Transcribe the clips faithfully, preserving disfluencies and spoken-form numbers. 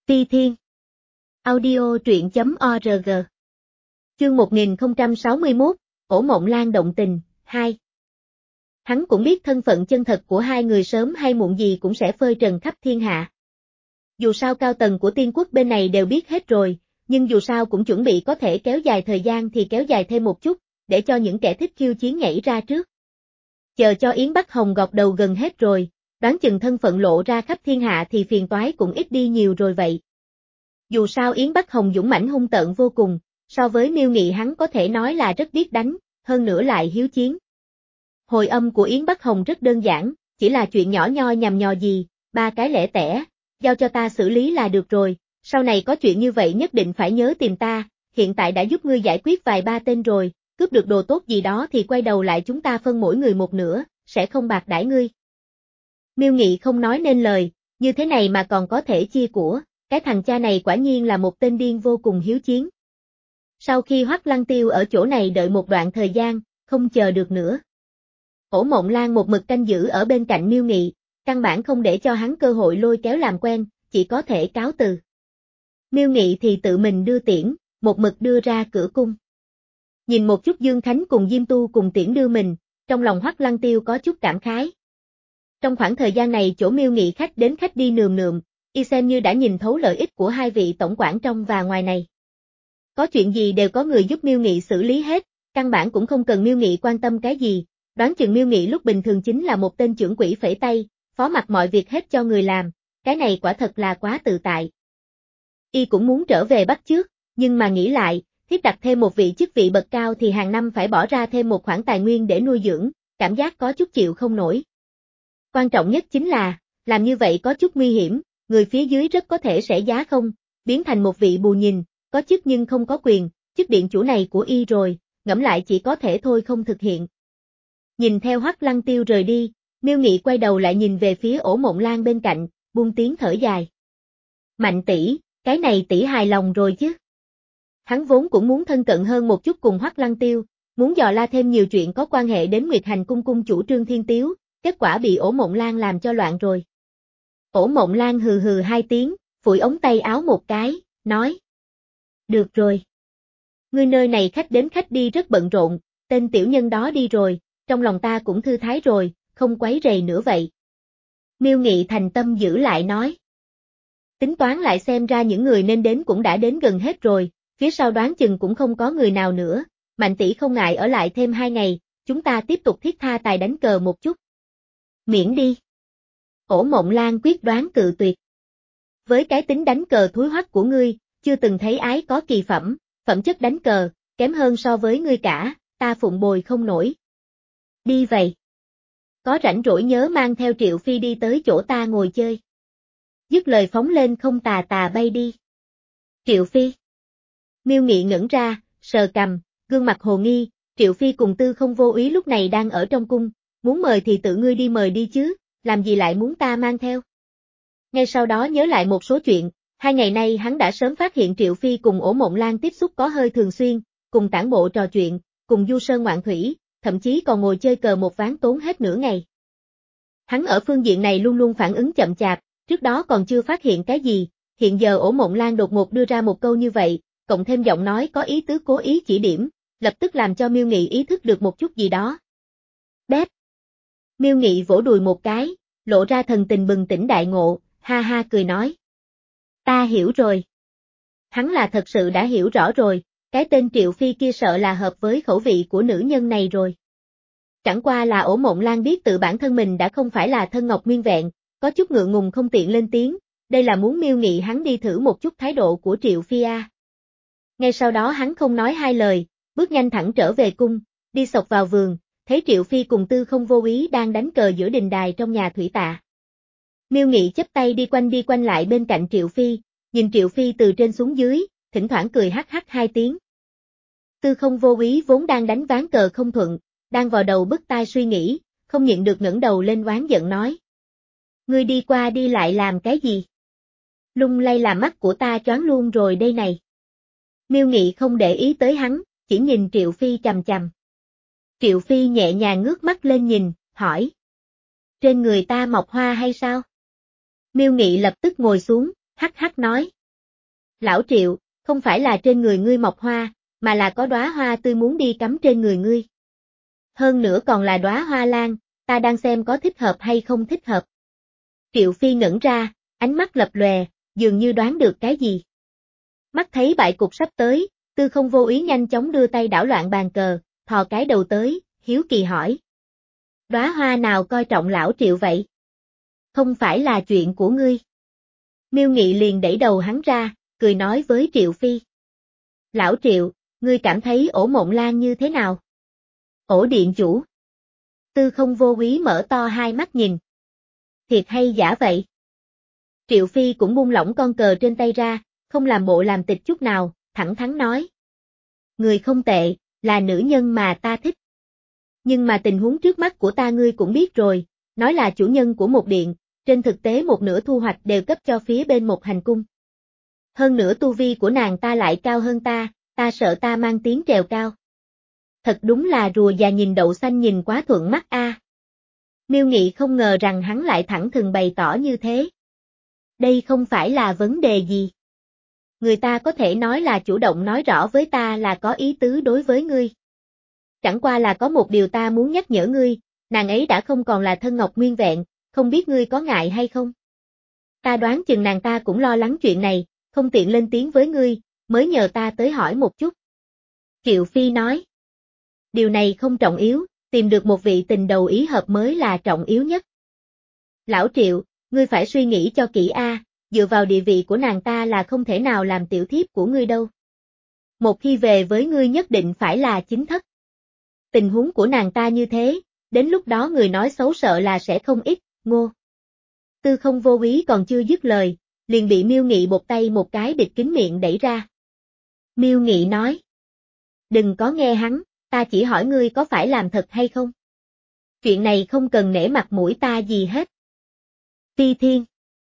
Ti Thiên. Audio truyện chấm org. Chương một nghìn không trăm sáu mươi mốt, Ổ Mộng Lan động tình, hai. Hắn cũng biết thân phận chân thật của hai người sớm hay muộn gì cũng sẽ phơi trần khắp thiên hạ. Dù sao cao tầng của tiên quốc bên này đều biết hết rồi, nhưng dù sao cũng chuẩn bị có thể kéo dài thời gian thì kéo dài thêm một chút, để cho những kẻ thích khiêu chiến nhảy ra trước. Chờ cho Yến Bắc Hồng gọt đầu gần hết rồi, đoán chừng thân phận lộ ra khắp thiên hạ thì phiền toái cũng ít đi nhiều rồi vậy. Dù sao Yến Bắc Hồng dũng mãnh hung tợn vô cùng, so với Miêu Nghị hắn có thể nói là rất biết đánh, hơn nữa lại hiếu chiến. Hồi âm của Yến Bắc Hồng rất đơn giản, chỉ là chuyện nhỏ nhoi nhằm nhò gì, ba cái lẻ tẻ, giao cho ta xử lý là được rồi, sau này có chuyện như vậy nhất định phải nhớ tìm ta, hiện tại đã giúp ngươi giải quyết vài ba tên rồi, cướp được đồ tốt gì đó thì quay đầu lại chúng ta phân mỗi người một nửa, sẽ không bạc đãi ngươi. Miêu Nghị không nói nên lời, như thế này mà còn có thể chia của, cái thằng cha này quả nhiên là một tên điên vô cùng hiếu chiến. Sau khi Hoắc Lăng Tiêu ở chỗ này đợi một đoạn thời gian, không chờ được nữa. Ổ Mộng Lan một mực canh giữ ở bên cạnh Miêu Nghị, căn bản không để cho hắn cơ hội lôi kéo làm quen, chỉ có thể cáo từ. Miêu Nghị thì tự mình đưa tiễn, một mực đưa ra cửa cung. Nhìn một chút Dương Khánh cùng Diêm Tu cùng tiễn đưa mình, trong lòng Hoắc Lăng Tiêu có chút cảm khái. Trong khoảng thời gian này chỗ Miêu Nghị khách đến khách đi nườm nượm, y xem như đã nhìn thấu lợi ích của hai vị tổng quản trong và ngoài này. Có chuyện gì đều có người giúp Miêu Nghị xử lý hết, căn bản cũng không cần Miêu Nghị quan tâm cái gì, đoán chừng Miêu Nghị lúc bình thường chính là một tên trưởng quỹ phẩy tay, phó mặc mọi việc hết cho người làm, cái này quả thật là quá tự tại. Y cũng muốn trở về bắt chước, nhưng mà nghĩ lại, thiết đặt thêm một vị chức vị bậc cao thì hàng năm phải bỏ ra thêm một khoản tài nguyên để nuôi dưỡng, cảm giác có chút chịu không nổi. Quan trọng nhất chính là, làm như vậy có chút nguy hiểm, người phía dưới rất có thể sẽ giá không, biến thành một vị bù nhìn, có chức nhưng không có quyền, chức điện chủ này của y rồi, ngẫm lại chỉ có thể thôi không thực hiện. Nhìn theo Hoắc Lăng Tiêu rời đi, Miêu Nghị quay đầu lại nhìn về phía Ổ Mộng Lan bên cạnh, buông tiếng thở dài. Mạnh tỷ, cái này tỷ hài lòng rồi chứ? Hắn vốn cũng muốn thân cận hơn một chút cùng Hoắc Lăng Tiêu, muốn dò la thêm nhiều chuyện có quan hệ đến Nguyệt Hành cung cung chủ Trương Thiên Tiếu, kết quả bị Ổ Mộng Lan làm cho loạn rồi. Ổ Mộng Lan hừ hừ hai tiếng, phủi ống tay áo một cái, nói. Được rồi. Ngươi nơi này khách đến khách đi rất bận rộn, tên tiểu nhân đó đi rồi, trong lòng ta cũng thư thái rồi, không quấy rầy nữa vậy. Miêu Nghị thành tâm giữ lại nói. Tính toán lại xem ra những người nên đến cũng đã đến gần hết rồi, phía sau đoán chừng cũng không có người nào nữa, Mạnh tỷ không ngại ở lại thêm hai ngày, chúng ta tiếp tục thiết tha tài đánh cờ một chút. Miễn đi. Ổ Mộng Lan quyết đoán cự tuyệt. Với cái tính đánh cờ thúi hoắc của ngươi, chưa từng thấy ái có kỳ phẩm, phẩm chất đánh cờ, kém hơn so với ngươi cả, ta phụng bồi không nổi. Đi vậy. Có rảnh rỗi nhớ mang theo Triệu Phi đi tới chỗ ta ngồi chơi. Dứt lời phóng lên không tà tà bay đi. Triệu Phi. Miêu Nghị ngẩn ra, sờ cằm, gương mặt hồ nghi, Triệu Phi cùng Tư Không Vô Úy lúc này đang ở trong cung, muốn mời thì tự ngươi đi mời đi chứ, làm gì lại muốn ta mang theo. Ngay sau đó nhớ lại một số chuyện, hai ngày nay hắn đã sớm phát hiện Triệu Phi cùng Ổ Mộng Lan tiếp xúc có hơi thường xuyên, cùng tản bộ trò chuyện, cùng du sơn ngoạn thủy, thậm chí còn ngồi chơi cờ một ván tốn hết nửa ngày. Hắn ở phương diện này luôn luôn phản ứng chậm chạp, trước đó còn chưa phát hiện cái gì, hiện giờ Ổ Mộng Lan đột ngột đưa ra một câu như vậy, cộng thêm giọng nói có ý tứ cố ý chỉ điểm, lập tức làm cho Miêu Nghị ý thức được một chút gì đó. Đét. Miêu Nghị vỗ đùi một cái, lộ ra thần tình bừng tỉnh đại ngộ, ha ha cười nói. Ta hiểu rồi. Hắn là thật sự đã hiểu rõ rồi, cái tên Triệu Phi kia sợ là hợp với khẩu vị của nữ nhân này rồi. Chẳng qua là Ổ Mộng Lan biết tự bản thân mình đã không phải là thân ngọc nguyên vẹn, có chút ngượng ngùng không tiện lên tiếng, đây là muốn Miêu Nghị hắn đi thử một chút thái độ của Triệu Phi a. Ngay sau đó hắn không nói hai lời, bước nhanh thẳng trở về cung, đi xộc vào vườn, thấy Triệu Phi cùng Tư Không Vô Úy đang đánh cờ giữa đình đài trong nhà thủy tạ. Miêu Nghị chắp tay đi quanh đi quanh lại bên cạnh Triệu Phi, nhìn Triệu Phi từ trên xuống dưới, thỉnh thoảng cười hắc hắc hai tiếng. Tư Không Vô Úy vốn đang đánh ván cờ không thuận, đang vào đầu bứt tai suy nghĩ, không nhịn được ngẩng đầu lên oán giận nói. Ngươi đi qua đi lại làm cái gì? Lung lay làm mắt của ta choáng luôn rồi đây này. Miêu Nghị không để ý tới hắn, chỉ nhìn Triệu Phi chằm chằm. Triệu Phi nhẹ nhàng ngước mắt lên nhìn, hỏi. Trên người ta mọc hoa hay sao? Miêu Nghị lập tức ngồi xuống, hắc hắc nói. Lão Triệu, không phải là trên người ngươi mọc hoa, mà là có đóa hoa tươi muốn đi cắm trên người ngươi. Hơn nữa còn là đóa hoa lan, ta đang xem có thích hợp hay không thích hợp. Triệu Phi ngẩn ra, ánh mắt lập lòe, dường như đoán được cái gì. Mắt thấy bại cục sắp tới, Tư Không vô ý nhanh chóng đưa tay đảo loạn bàn cờ, thò cái đầu tới, hiếu kỳ hỏi. Đóa hoa nào coi trọng lão Triệu vậy? Không phải là chuyện của ngươi. Miêu Nghị liền đẩy đầu hắn ra, cười nói với Triệu Phi. Lão Triệu, ngươi cảm thấy ổ Mộng Lan như thế nào? Ổ điện chủ. Tư Không vô ý mở to hai mắt nhìn. Thiệt hay giả vậy? Triệu Phi cũng buông lỏng con cờ trên tay ra, không làm bộ làm tịch chút nào, thẳng thắn nói. Người không tệ, là nữ nhân mà ta thích. Nhưng mà tình huống trước mắt của ta ngươi cũng biết rồi, nói là chủ nhân của một điện, trên thực tế một nửa thu hoạch đều cấp cho phía bên một hành cung. Hơn nữa tu vi của nàng ta lại cao hơn ta, ta sợ ta mang tiếng trèo cao. Thật đúng là rùa già nhìn đậu xanh nhìn quá thuận mắt a. À. Miêu Nghị không ngờ rằng hắn lại thẳng thừng bày tỏ như thế. Đây không phải là vấn đề gì. Người ta có thể nói là chủ động nói rõ với ta là có ý tứ đối với ngươi. Chẳng qua là có một điều ta muốn nhắc nhở ngươi, nàng ấy đã không còn là thân ngọc nguyên vẹn, không biết ngươi có ngại hay không? Ta đoán chừng nàng ta cũng lo lắng chuyện này, không tiện lên tiếng với ngươi, mới nhờ ta tới hỏi một chút. Triệu Phi nói. Điều này không trọng yếu, tìm được một vị tình đầu ý hợp mới là trọng yếu nhất. Lão Triệu, ngươi phải suy nghĩ cho kỹ a, dựa vào địa vị của nàng ta là không thể nào làm tiểu thiếp của ngươi đâu. Một khi về với ngươi nhất định phải là chính thất. Tình huống của nàng ta như thế, đến lúc đó người nói xấu sợ là sẽ không ít, ngô. Tư Không vô ý còn chưa dứt lời, liền bị Miêu Nghị bột tay một cái bịt kín miệng đẩy ra. Miêu Nghị nói. Đừng có nghe hắn, ta chỉ hỏi ngươi có phải làm thật hay không? Chuyện này không cần nể mặt mũi ta gì hết. Phi Thiên.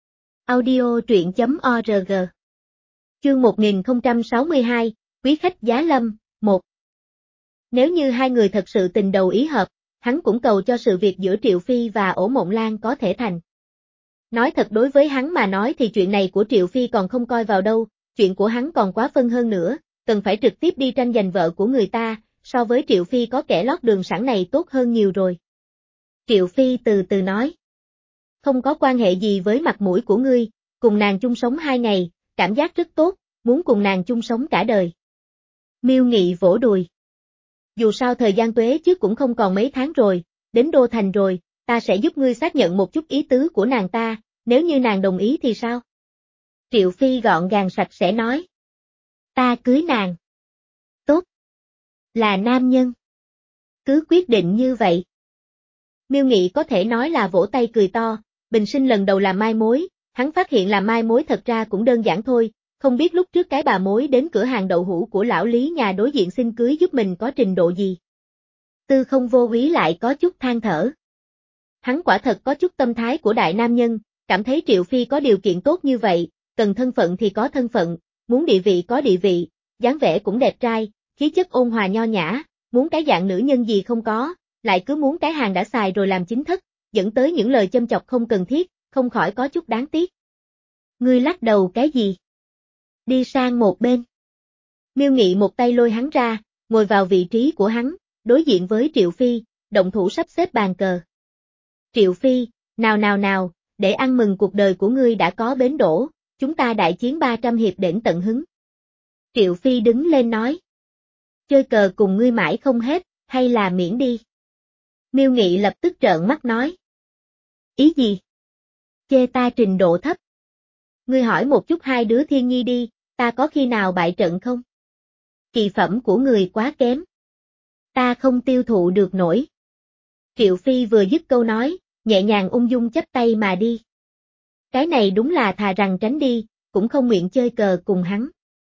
Audio truyện chấm org. Chương một nghìn không trăm sáu mươi hai, Quý khách giá lâm, một. Nếu như hai người thật sự tình đầu ý hợp, hắn cũng cầu cho sự việc giữa Triệu Phi và ổ Mộng Lan có thể thành. Nói thật đối với hắn mà nói thì chuyện này của Triệu Phi còn không coi vào đâu, chuyện của hắn còn quá phân hơn nữa, cần phải trực tiếp đi tranh giành vợ của người ta, so với Triệu Phi có kẻ lót đường sẵn này tốt hơn nhiều rồi. Triệu Phi từ từ nói. Không có quan hệ gì với mặt mũi của ngươi, cùng nàng chung sống hai ngày, cảm giác rất tốt, muốn cùng nàng chung sống cả đời. Miêu Nghị vỗ đùi. Dù sao thời gian tuế trước cũng không còn mấy tháng rồi, đến Đô Thành rồi, ta sẽ giúp ngươi xác nhận một chút ý tứ của nàng ta, nếu như nàng đồng ý thì sao? Triệu Phi gọn gàng sạch sẽ nói. Ta cưới nàng. Tốt. Là nam nhân. Cứ quyết định như vậy. Miêu Nghị có thể nói là vỗ tay cười to, bình sinh lần đầu làm mai mối, hắn phát hiện làm mai mối thật ra cũng đơn giản thôi, không biết lúc trước cái bà mối đến cửa hàng đậu hũ của lão Lý nhà đối diện xin cưới giúp mình có trình độ gì. Tư Không vô ý lại có chút than thở. Hắn quả thật có chút tâm thái của đại nam nhân, cảm thấy Triệu Phi có điều kiện tốt như vậy, cần thân phận thì có thân phận, muốn địa vị có địa vị, dáng vẻ cũng đẹp trai, khí chất ôn hòa nho nhã, muốn cái dạng nữ nhân gì không có, lại cứ muốn cái hàng đã xài rồi làm chính thất, dẫn tới những lời châm chọc không cần thiết, không khỏi có chút đáng tiếc. Ngươi lắc đầu cái gì? Đi sang một bên. Miêu Nghị một tay lôi hắn ra, ngồi vào vị trí của hắn, đối diện với Triệu Phi, động thủ sắp xếp bàn cờ. Triệu Phi, nào nào nào, để ăn mừng cuộc đời của ngươi đã có bến đỗ, chúng ta đại chiến ba trăm hiệp đến tận hứng. Triệu Phi đứng lên nói. Chơi cờ cùng ngươi mãi không hết, hay là miễn đi? Miêu Nghị lập tức trợn mắt nói. Ý gì? Chê ta trình độ thấp. Ngươi hỏi một chút hai đứa Thiên Nhi đi, ta có khi nào bại trận không? Kỳ phẩm của người quá kém. Ta không tiêu thụ được nổi. Triệu Phi vừa dứt câu nói, nhẹ nhàng ung dung chắp tay mà đi. Cái này đúng là thà rằng tránh đi, cũng không nguyện chơi cờ cùng hắn.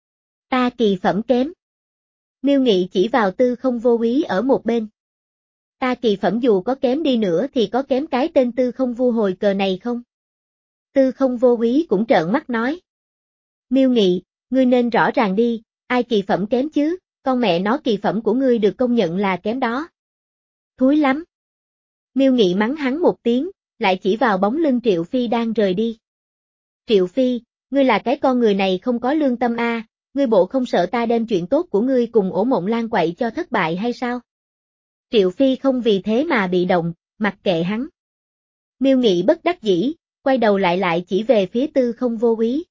Ta kỳ phẩm kém. Miêu Nghị chỉ vào Tư Không vô ý ở một bên. Ta kỳ phẩm dù có kém đi nữa thì có kém cái tên Tư Không vu hồi cờ này không? Tư Không vô ý cũng trợn mắt nói. Miêu Nghị, ngươi nên rõ ràng đi, ai kỳ phẩm kém chứ, con mẹ nó kỳ phẩm của ngươi được công nhận là kém đó. Thúi lắm. Miêu Nghị mắng hắn một tiếng, lại chỉ vào bóng lưng Triệu Phi đang rời đi. Triệu Phi, ngươi là cái con người này không có lương tâm a, ngươi bộ không sợ ta đem chuyện tốt của ngươi cùng Ổ Mộng Lan quậy cho thất bại hay sao? Triệu Phi không vì thế mà bị động, mặc kệ hắn. Miêu Nghị bất đắc dĩ, quay đầu lại lại chỉ về phía Tư Không Vô Úy.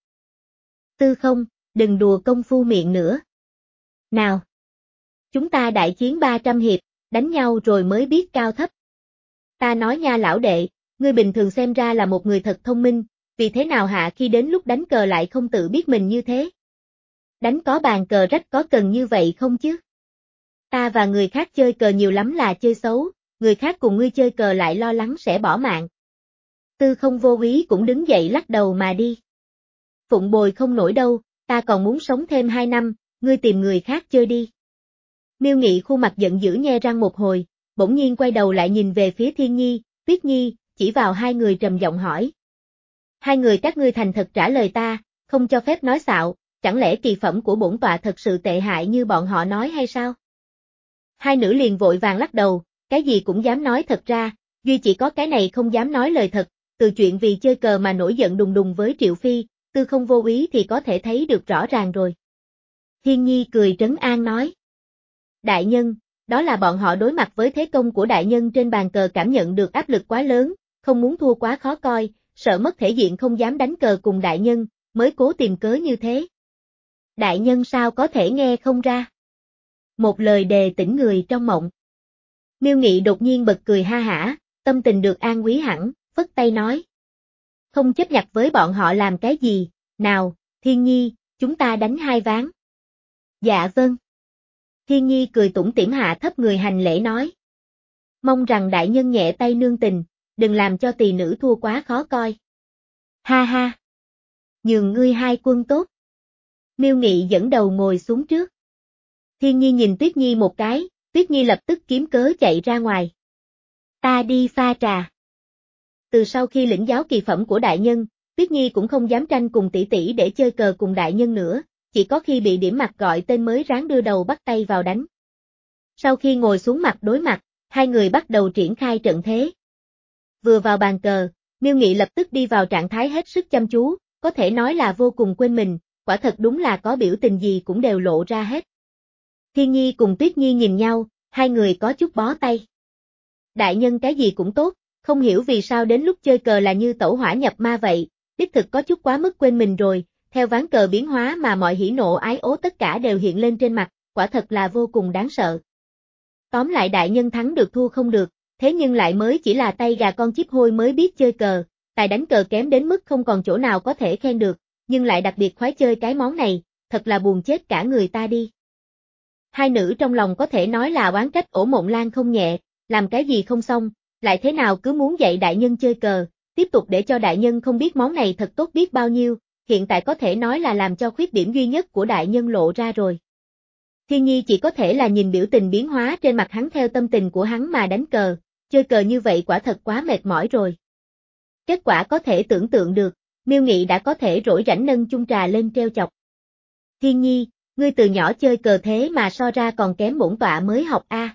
Tư Không, đừng đùa công phu miệng nữa. Nào! Chúng ta đại chiến ba trăm hiệp, đánh nhau rồi mới biết cao thấp. Ta nói nha lão đệ, ngươi bình thường xem ra là một người thật thông minh, vì thế nào hạ khi đến lúc đánh cờ lại không tự biết mình như thế? Đánh có bàn cờ rách có cần như vậy không chứ? Ta và người khác chơi cờ nhiều lắm là chơi xấu, người khác cùng ngươi chơi cờ lại lo lắng sẽ bỏ mạng. Tư Không Vô Úy cũng đứng dậy lắc đầu mà đi. Phụng bồi không nổi đâu, ta còn muốn sống thêm hai năm, ngươi tìm người khác chơi đi. Miêu Nghị khuôn mặt giận dữ nhe răng một hồi, bỗng nhiên quay đầu lại nhìn về phía Thiên Nhi, Tuyết Nhi, chỉ vào hai người trầm giọng hỏi. Hai người các ngươi thành thật trả lời ta, không cho phép nói xạo, chẳng lẽ kỳ phẩm của bổn tọa thật sự tệ hại như bọn họ nói hay sao? Hai nữ liền vội vàng lắc đầu, cái gì cũng dám nói thật ra, duy chỉ có cái này không dám nói lời thật, từ chuyện vì chơi cờ mà nổi giận đùng đùng với Triệu Phi, Tư Không Vô Úy thì có thể thấy được rõ ràng rồi. Thiên Nhi cười trấn an nói. Đại nhân, đó là bọn họ đối mặt với thế công của đại nhân trên bàn cờ cảm nhận được áp lực quá lớn, không muốn thua quá khó coi, sợ mất thể diện không dám đánh cờ cùng đại nhân, mới cố tìm cớ như thế. Đại nhân sao có thể nghe không ra? Một lời đề tỉnh người trong mộng. Miêu Nghị đột nhiên bật cười ha hả, tâm tình được an quý hẳn, phất tay nói. Không chấp nhặt với bọn họ làm cái gì, nào, Thiên Nhi, chúng ta đánh hai ván. Dạ vâng. Thiên Nhi cười tủm tỉm hạ thấp người hành lễ nói. Mong rằng đại nhân nhẹ tay nương tình, đừng làm cho tỳ nữ thua quá khó coi. Ha ha. Nhường ngươi hai quân tốt. Miêu Nghị dẫn đầu ngồi xuống trước. Thiên Nhi nhìn Tuyết Nhi một cái, Tuyết Nhi lập tức kiếm cớ chạy ra ngoài. Ta đi pha trà. Từ sau khi lĩnh giáo kỳ phẩm của đại nhân, Tuyết Nhi cũng không dám tranh cùng tỷ tỷ để chơi cờ cùng đại nhân nữa, chỉ có khi bị điểm mặt gọi tên mới ráng đưa đầu bắt tay vào đánh. Sau khi ngồi xuống mặt đối mặt, hai người bắt đầu triển khai trận thế. Vừa vào bàn cờ, Miêu Nghị lập tức đi vào trạng thái hết sức chăm chú, có thể nói là vô cùng quên mình, quả thật đúng là có biểu tình gì cũng đều lộ ra hết. Thiên Nhi cùng Tuyết Nhi nhìn nhau, hai người có chút bó tay. Đại nhân cái gì cũng tốt, không hiểu vì sao đến lúc chơi cờ là như tẩu hỏa nhập ma vậy, đích thực có chút quá mức quên mình rồi, theo ván cờ biến hóa mà mọi hỉ nộ ái ố tất cả đều hiện lên trên mặt, quả thật là vô cùng đáng sợ. Tóm lại đại nhân thắng được thua không được, thế nhưng lại mới chỉ là tay gà con chíp hôi mới biết chơi cờ, tài đánh cờ kém đến mức không còn chỗ nào có thể khen được, nhưng lại đặc biệt khoái chơi cái món này, thật là buồn chết cả người ta đi. Hai nữ trong lòng có thể nói là oán trách Ổ Mộng Lan không nhẹ, làm cái gì không xong, lại thế nào cứ muốn dạy đại nhân chơi cờ, tiếp tục để cho đại nhân không biết món này thật tốt biết bao nhiêu, hiện tại có thể nói là làm cho khuyết điểm duy nhất của đại nhân lộ ra rồi. Thiên Nhi chỉ có thể là nhìn biểu tình biến hóa trên mặt hắn theo tâm tình của hắn mà đánh cờ, chơi cờ như vậy quả thật quá mệt mỏi rồi. Kết quả có thể tưởng tượng được, Miêu Nghị đã có thể rỗi rảnh nâng chung trà lên treo chọc. Thiên Nhi, ngươi từ nhỏ chơi cờ thế mà so ra còn kém bổn tọa mới học a.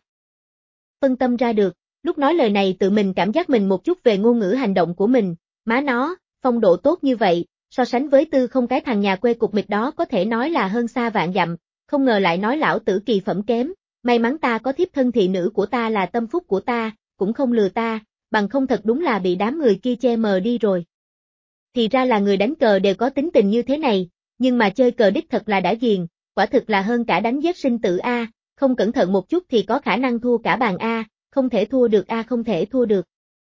Phân tâm ra được, lúc nói lời này tự mình cảm giác mình một chút về ngôn ngữ hành động của mình, má nó, phong độ tốt như vậy, so sánh với Tư Không cái thằng nhà quê cục mịch đó có thể nói là hơn xa vạn dặm, không ngờ lại nói lão tử kỳ phẩm kém, may mắn ta có thiếp thân thị nữ của ta là tâm phúc của ta, cũng không lừa ta, bằng không thật đúng là bị đám người kia che mờ đi rồi. Thì ra là người đánh cờ đều có tính tình như thế này, nhưng mà chơi cờ đích thật là đã ghiền, quả thực là hơn cả đánh giết sinh tử a, không cẩn thận một chút thì có khả năng thua cả bàn a, không thể thua được a không thể thua được.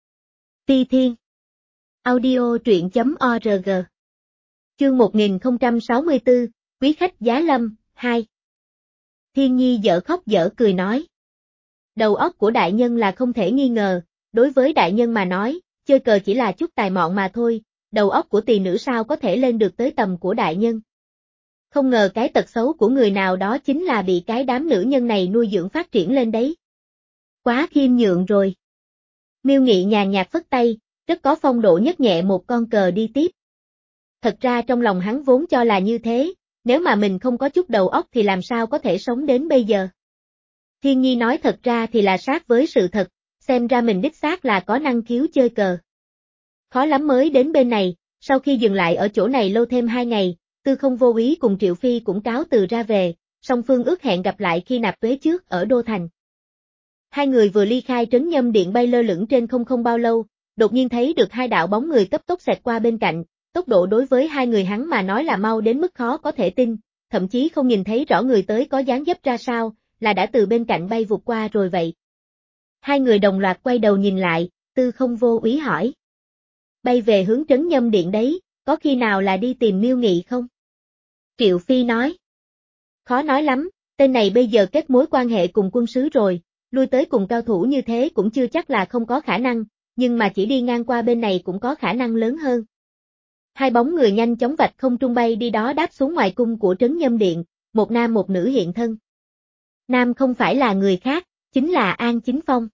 Phi Thiên Audio truyện chấm org Chương một nghìn không trăm sáu mươi tư, Quý khách giá lâm, hai. Thiên Nhi dở khóc dở cười nói. Đầu óc của đại nhân là không thể nghi ngờ, đối với đại nhân mà nói, chơi cờ chỉ là chút tài mọn mà thôi, đầu óc của tỳ nữ sao có thể lên được tới tầm của đại nhân. Không ngờ cái tật xấu của người nào đó chính là bị cái đám nữ nhân này nuôi dưỡng phát triển lên đấy. Quá khiêm nhượng rồi. Miêu Nghị nhàn nhạt phất tay, rất có phong độ nhấc nhẹ một con cờ đi tiếp. Thật ra trong lòng hắn vốn cho là như thế, nếu mà mình không có chút đầu óc thì làm sao có thể sống đến bây giờ. Thiên Nhi nói thật ra thì là sát với sự thật, xem ra mình đích xác là có năng khiếu chơi cờ. Khó lắm mới đến bên này, Sau khi dừng lại ở chỗ này lâu thêm hai ngày, Tư Không Vô Úy cùng Triệu Phi cũng cáo từ ra về, song phương ước hẹn gặp lại khi nạp tuế trước ở Đô Thành. Hai người vừa ly khai trấn Nhâm Điện bay lơ lửng trên không không bao lâu, đột nhiên thấy được hai đạo bóng người cấp tốc xẹt qua bên cạnh, tốc độ đối với hai người hắn mà nói là mau đến mức khó có thể tin, thậm chí không nhìn thấy rõ người tới có dáng dấp ra sao, là đã từ bên cạnh bay vụt qua rồi vậy. Hai người đồng loạt quay đầu nhìn lại, Tư Không Vô Úy hỏi. Bay về hướng trấn Nhâm Điện đấy, có khi nào là đi tìm Miêu Nghị không? Triệu Phi nói. Khó nói lắm, tên này bây giờ kết mối quan hệ cùng quân sứ rồi, lui tới cùng cao thủ như thế cũng chưa chắc là không có khả năng, nhưng mà chỉ đi ngang qua bên này cũng có khả năng lớn hơn. Hai bóng người nhanh chóng vạch không trung bay đi đó đáp xuống ngoài cung của trấn Nhâm Điện, một nam một nữ hiện thân. Nam không phải là người khác, chính là An Chính Phong.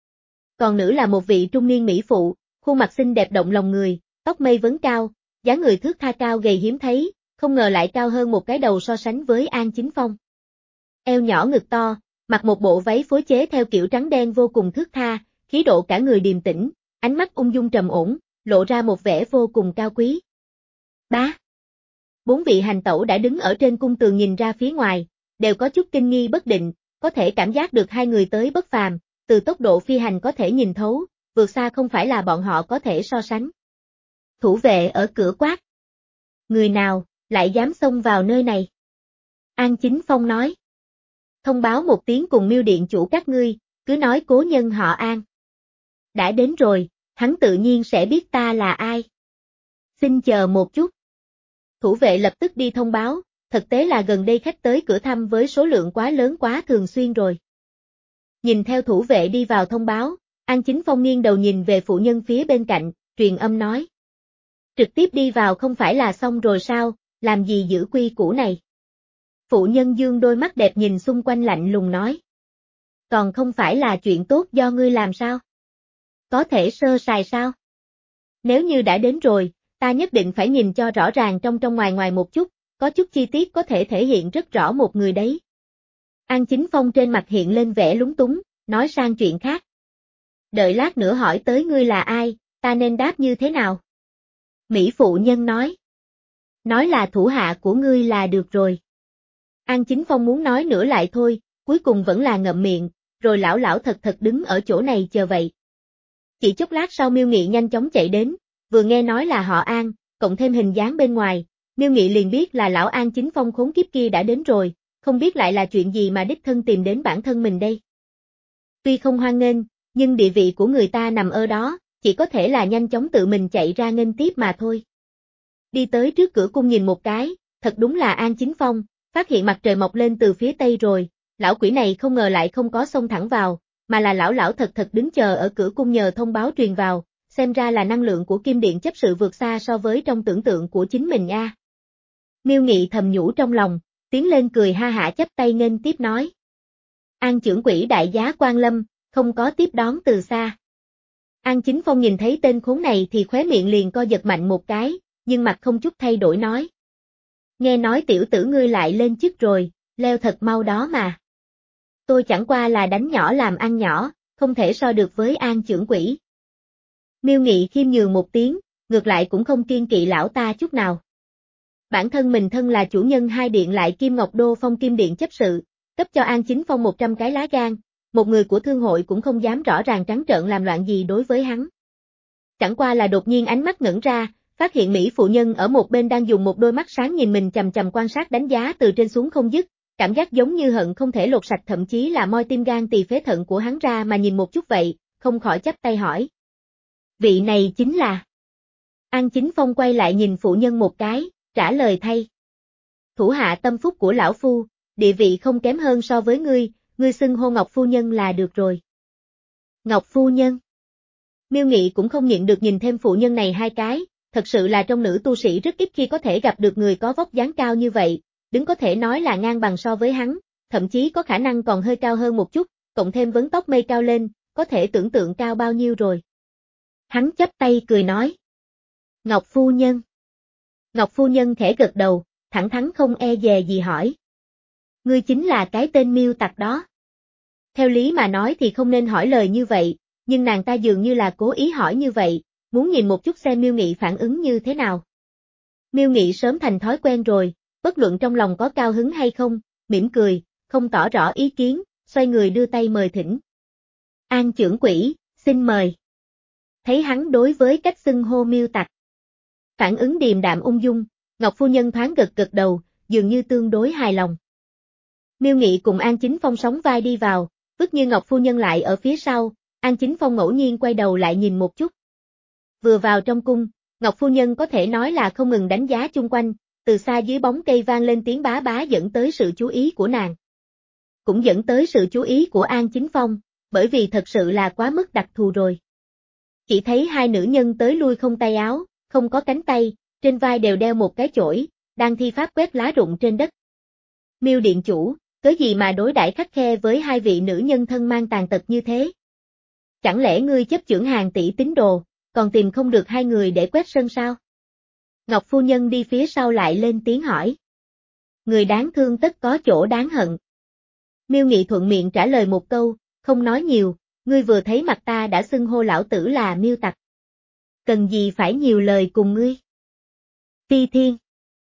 Còn nữ là một vị trung niên mỹ phụ, khuôn mặt xinh đẹp động lòng người, tóc mây vấn cao, dáng người thước tha cao gầy hiếm thấy, không ngờ lại cao hơn một cái đầu so sánh với An Chính Phong. Eo nhỏ ngực to, mặc một bộ váy phối chế theo kiểu trắng đen vô cùng thước tha, khí độ cả người điềm tĩnh, ánh mắt ung dung trầm ổn, lộ ra một vẻ vô cùng cao quý. Bá. Bốn vị hành tẩu đã đứng ở trên cung tường nhìn ra phía ngoài, đều có chút kinh nghi bất định, có thể cảm giác được hai người tới bất phàm, từ tốc độ phi hành có thể nhìn thấu, vượt xa không phải là bọn họ có thể so sánh. Thủ vệ ở cửa quát. Người nào, lại dám xông vào nơi này? An Chính Phong nói. Thông báo một tiếng cùng Miêu Điện chủ các ngươi, cứ nói cố nhân họ An. Đã đến rồi, hắn tự nhiên sẽ biết ta là ai. Xin chờ một chút. Thủ vệ lập tức đi thông báo, thực tế là gần đây khách tới cửa thăm với số lượng quá lớn quá thường xuyên rồi. Nhìn theo thủ vệ đi vào thông báo, An Chính Phong nghiêng đầu nhìn về phụ nhân phía bên cạnh, truyền âm nói. Trực tiếp đi vào không phải là xong rồi sao, làm gì giữ quy củ này? Phụ nhân dương đôi mắt đẹp nhìn xung quanh lạnh lùng nói. Còn không phải là chuyện tốt do ngươi làm sao? Có thể sơ sài sao? Nếu như đã đến rồi, ta nhất định phải nhìn cho rõ ràng trong trong ngoài ngoài một chút, có chút chi tiết có thể thể hiện rất rõ một người đấy. An Chính Phong trên mặt hiện lên vẻ lúng túng, nói sang chuyện khác. Đợi lát nữa hỏi tới ngươi là ai, ta nên đáp như thế nào? Mỹ phụ nhân nói. Nói là thủ hạ của ngươi là được rồi. An Chính Phong muốn nói nữa lại thôi, cuối cùng vẫn là ngậm miệng, rồi lão lão thật thật đứng ở chỗ này chờ vậy. Chỉ chốc lát sau Miêu Nghị nhanh chóng chạy đến, vừa nghe nói là họ An, cộng thêm hình dáng bên ngoài, Miêu Nghị liền biết là lão An Chính Phong khốn kiếp kia đã đến rồi, không biết lại là chuyện gì mà đích thân tìm đến bản thân mình đây. Tuy không hoan nghênh, nhưng địa vị của người ta nằm ở đó, chỉ có thể là nhanh chóng tự mình chạy ra nghênh tiếp mà thôi. Đi tới trước cửa cung nhìn một cái, thật đúng là An Chính Phong, phát hiện mặt trời mọc lên từ phía tây rồi, lão quỷ này không ngờ lại không có xông thẳng vào, mà là lão lão thật thật đứng chờ ở cửa cung nhờ thông báo truyền vào, xem ra là năng lượng của Kim Điện chấp sự vượt xa so với trong tưởng tượng của chính mình nha. Miêu Nghị thầm nhủ trong lòng, tiến lên cười ha hả chắp tay nghênh tiếp nói. An trưởng quỹ đại giá quan lâm, không có tiếp đón từ xa. An Chính Phong nhìn thấy tên khốn này thì khóe miệng liền co giật mạnh một cái, nhưng mặt không chút thay đổi nói. Nghe nói tiểu tử ngươi lại lên chức rồi, leo thật mau đó mà. Tôi chẳng qua là đánh nhỏ làm ăn nhỏ, không thể so được với An trưởng quỹ. Miêu Nghị khiêm nhường một tiếng, ngược lại cũng không kiên kỵ lão ta chút nào. Bản thân mình thân là chủ nhân hai điện lại Kim Ngọc Đô Phong Kim Điện chấp sự, cấp cho An Chính Phong một trăm cái lá gan, một người của thương hội cũng không dám rõ ràng trắng trợn làm loạn gì đối với hắn. Chẳng qua là đột nhiên ánh mắt ngẩn ra, phát hiện Mỹ phụ nhân ở một bên đang dùng một đôi mắt sáng nhìn mình chằm chằm quan sát đánh giá từ trên xuống không dứt, cảm giác giống như hận không thể lột sạch thậm chí là moi tim gan tỳ phế thận của hắn ra mà nhìn một chút vậy, không khỏi chắp tay hỏi. Vị này chính là... An Chính Phong quay lại nhìn phụ nhân một cái, trả lời thay. Thủ hạ tâm phúc của lão phu, địa vị không kém hơn so với ngươi, ngươi xưng hô Ngọc phu nhân là được rồi. Ngọc phu nhân. Miêu Nghị cũng không nhịn được nhìn thêm phụ nhân này hai cái, thật sự là trong nữ tu sĩ rất ít khi có thể gặp được người có vóc dáng cao như vậy, đứng có thể nói là ngang bằng so với hắn, thậm chí có khả năng còn hơi cao hơn một chút, cộng thêm vấn tóc mây cao lên, có thể tưởng tượng cao bao nhiêu rồi. Hắn chắp tay cười nói. Ngọc phu nhân. Ngọc phu nhân khẽ gật đầu, thẳng thắn không e dè gì hỏi. Ngươi chính là cái tên Miêu tặc đó. Theo lý mà nói thì không nên hỏi lời như vậy, nhưng nàng ta dường như là cố ý hỏi như vậy, muốn nhìn một chút xem Miêu Nghị phản ứng như thế nào. Miêu Nghị sớm thành thói quen rồi, bất luận trong lòng có cao hứng hay không, mỉm cười, không tỏ rõ ý kiến, xoay người đưa tay mời thỉnh. An trưởng quỹ, xin mời. Thấy hắn đối với cách xưng hô Miêu Tặc phản ứng điềm đạm ung dung, Ngọc phu nhân thoáng gật gật đầu, dường như tương đối hài lòng. Miêu Nghị cùng An Chính Phong sóng vai đi vào, vứt như Ngọc phu nhân lại ở phía sau, An Chính Phong ngẫu nhiên quay đầu lại nhìn một chút. Vừa vào trong cung, Ngọc phu nhân có thể nói là không ngừng đánh giá chung quanh, từ xa dưới bóng cây vang lên tiếng bá bá dẫn tới sự chú ý của nàng. Cũng dẫn tới sự chú ý của An Chính Phong, bởi vì thật sự là quá mức đặc thù rồi. Chỉ thấy hai nữ nhân tới lui không tay áo, không có cánh tay, trên vai đều đeo một cái chổi, đang thi pháp quét lá rụng trên đất. Miêu điện chủ, cớ gì mà đối đãi khắt khe với hai vị nữ nhân thân mang tàn tật như thế? Chẳng lẽ ngươi chấp chưởng hàng tỷ tín đồ, còn tìm không được hai người để quét sân sao? Ngọc phu nhân đi phía sau lại lên tiếng hỏi. Người đáng thương tất có chỗ đáng hận. Miêu Nghị thuận miệng trả lời một câu, không nói nhiều, ngươi vừa thấy mặt ta đã xưng hô lão tử là Miêu Tặc. Cần gì phải nhiều lời cùng ngươi? Phi Thiên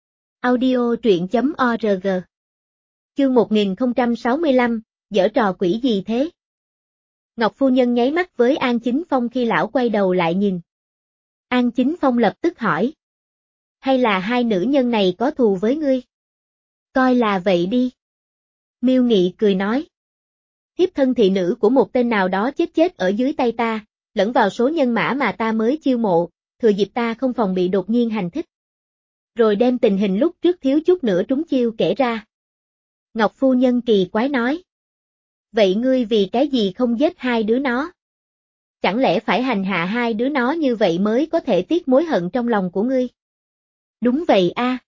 Audio truyện.org Chương một nghìn không trăm sáu mươi lăm, giở trò quỷ gì thế? Ngọc phu nhân nháy mắt với An Chính Phong khi lão quay đầu lại nhìn. An Chính Phong lập tức hỏi. Hay là hai nữ nhân này có thù với ngươi? Coi là vậy đi. Miêu Nghị cười nói. Thiếp thân thị nữ của một tên nào đó chết chết ở dưới tay ta, lẫn vào số nhân mã mà ta mới chiêu mộ, thừa dịp ta không phòng bị đột nhiên hành thích. Rồi đem tình hình lúc trước thiếu chút nữa trúng chiêu kể ra. Ngọc phu nhân kỳ quái nói. Vậy ngươi vì cái gì không giết hai đứa nó? Chẳng lẽ phải hành hạ hai đứa nó như vậy mới có thể tiết mối hận trong lòng của ngươi? Đúng vậy a. À.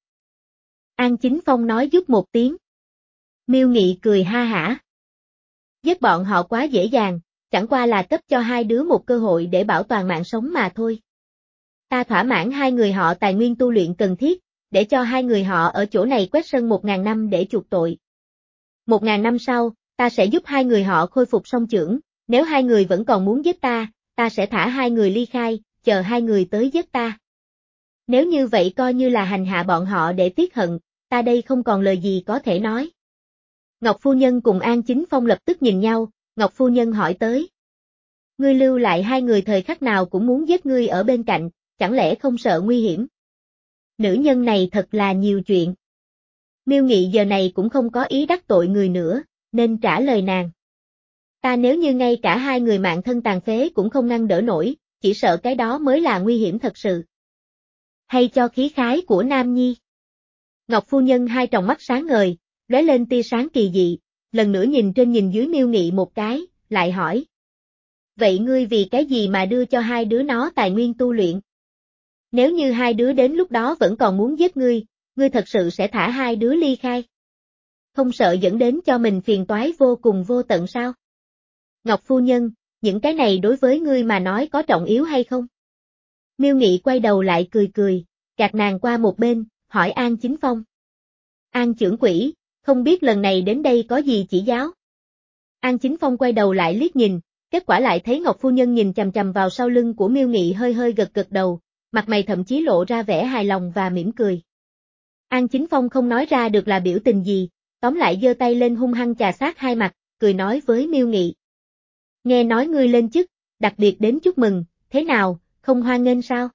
An Chính Phong nói giúp một tiếng. Miêu Nghị cười ha hả. Giết bọn họ quá dễ dàng, chẳng qua là cấp cho hai đứa một cơ hội để bảo toàn mạng sống mà thôi. Ta thỏa mãn hai người họ tài nguyên tu luyện cần thiết, để cho hai người họ ở chỗ này quét sân một ngàn năm để chuộc tội. Một ngàn năm sau, ta sẽ giúp hai người họ khôi phục song chưởng, nếu hai người vẫn còn muốn giết ta, ta sẽ thả hai người ly khai, chờ hai người tới giết ta. Nếu như vậy coi như là hành hạ bọn họ để tiết hận, ta đây không còn lời gì có thể nói. Ngọc phu nhân cùng An Chính Phong lập tức nhìn nhau, Ngọc phu nhân hỏi tới. Ngươi lưu lại hai người thời khắc nào cũng muốn giết ngươi ở bên cạnh, chẳng lẽ không sợ nguy hiểm? Nữ nhân này thật là nhiều chuyện. Miêu Nghị giờ này cũng không có ý đắc tội người nữa, nên trả lời nàng. Ta nếu như ngay cả hai người mạng thân tàn phế cũng không ngăn đỡ nổi, chỉ sợ cái đó mới là nguy hiểm thật sự. Hay cho khí khái của Nam Nhi. Ngọc phu nhân hai tròng mắt sáng ngời, lóe lên tia sáng kỳ dị, lần nữa nhìn trên nhìn dưới Miêu Nghị một cái, lại hỏi. Vậy ngươi vì cái gì mà đưa cho hai đứa nó tài nguyên tu luyện? Nếu như hai đứa đến lúc đó vẫn còn muốn giết ngươi, ngươi thật sự sẽ thả hai đứa ly khai? Không sợ dẫn đến cho mình phiền toái vô cùng vô tận sao? Ngọc phu nhân, những cái này đối với ngươi mà nói có trọng yếu hay không? Miêu Nghị quay đầu lại cười cười, gạt nàng qua một bên, hỏi An Chính Phong. An trưởng quỹ, không biết lần này đến đây có gì chỉ giáo? An Chính Phong quay đầu lại liếc nhìn, kết quả lại thấy Ngọc phu nhân nhìn chằm chằm vào sau lưng của Miêu Nghị hơi hơi gật gật đầu, mặt mày thậm chí lộ ra vẻ hài lòng và mỉm cười. An Chính Phong không nói ra được là biểu tình gì, tóm lại giơ tay lên hung hăng chà sát hai mặt, cười nói với Miêu Nghị. Nghe nói ngươi lên chức, đặc biệt đến chúc mừng, thế nào, không hoan nghênh sao?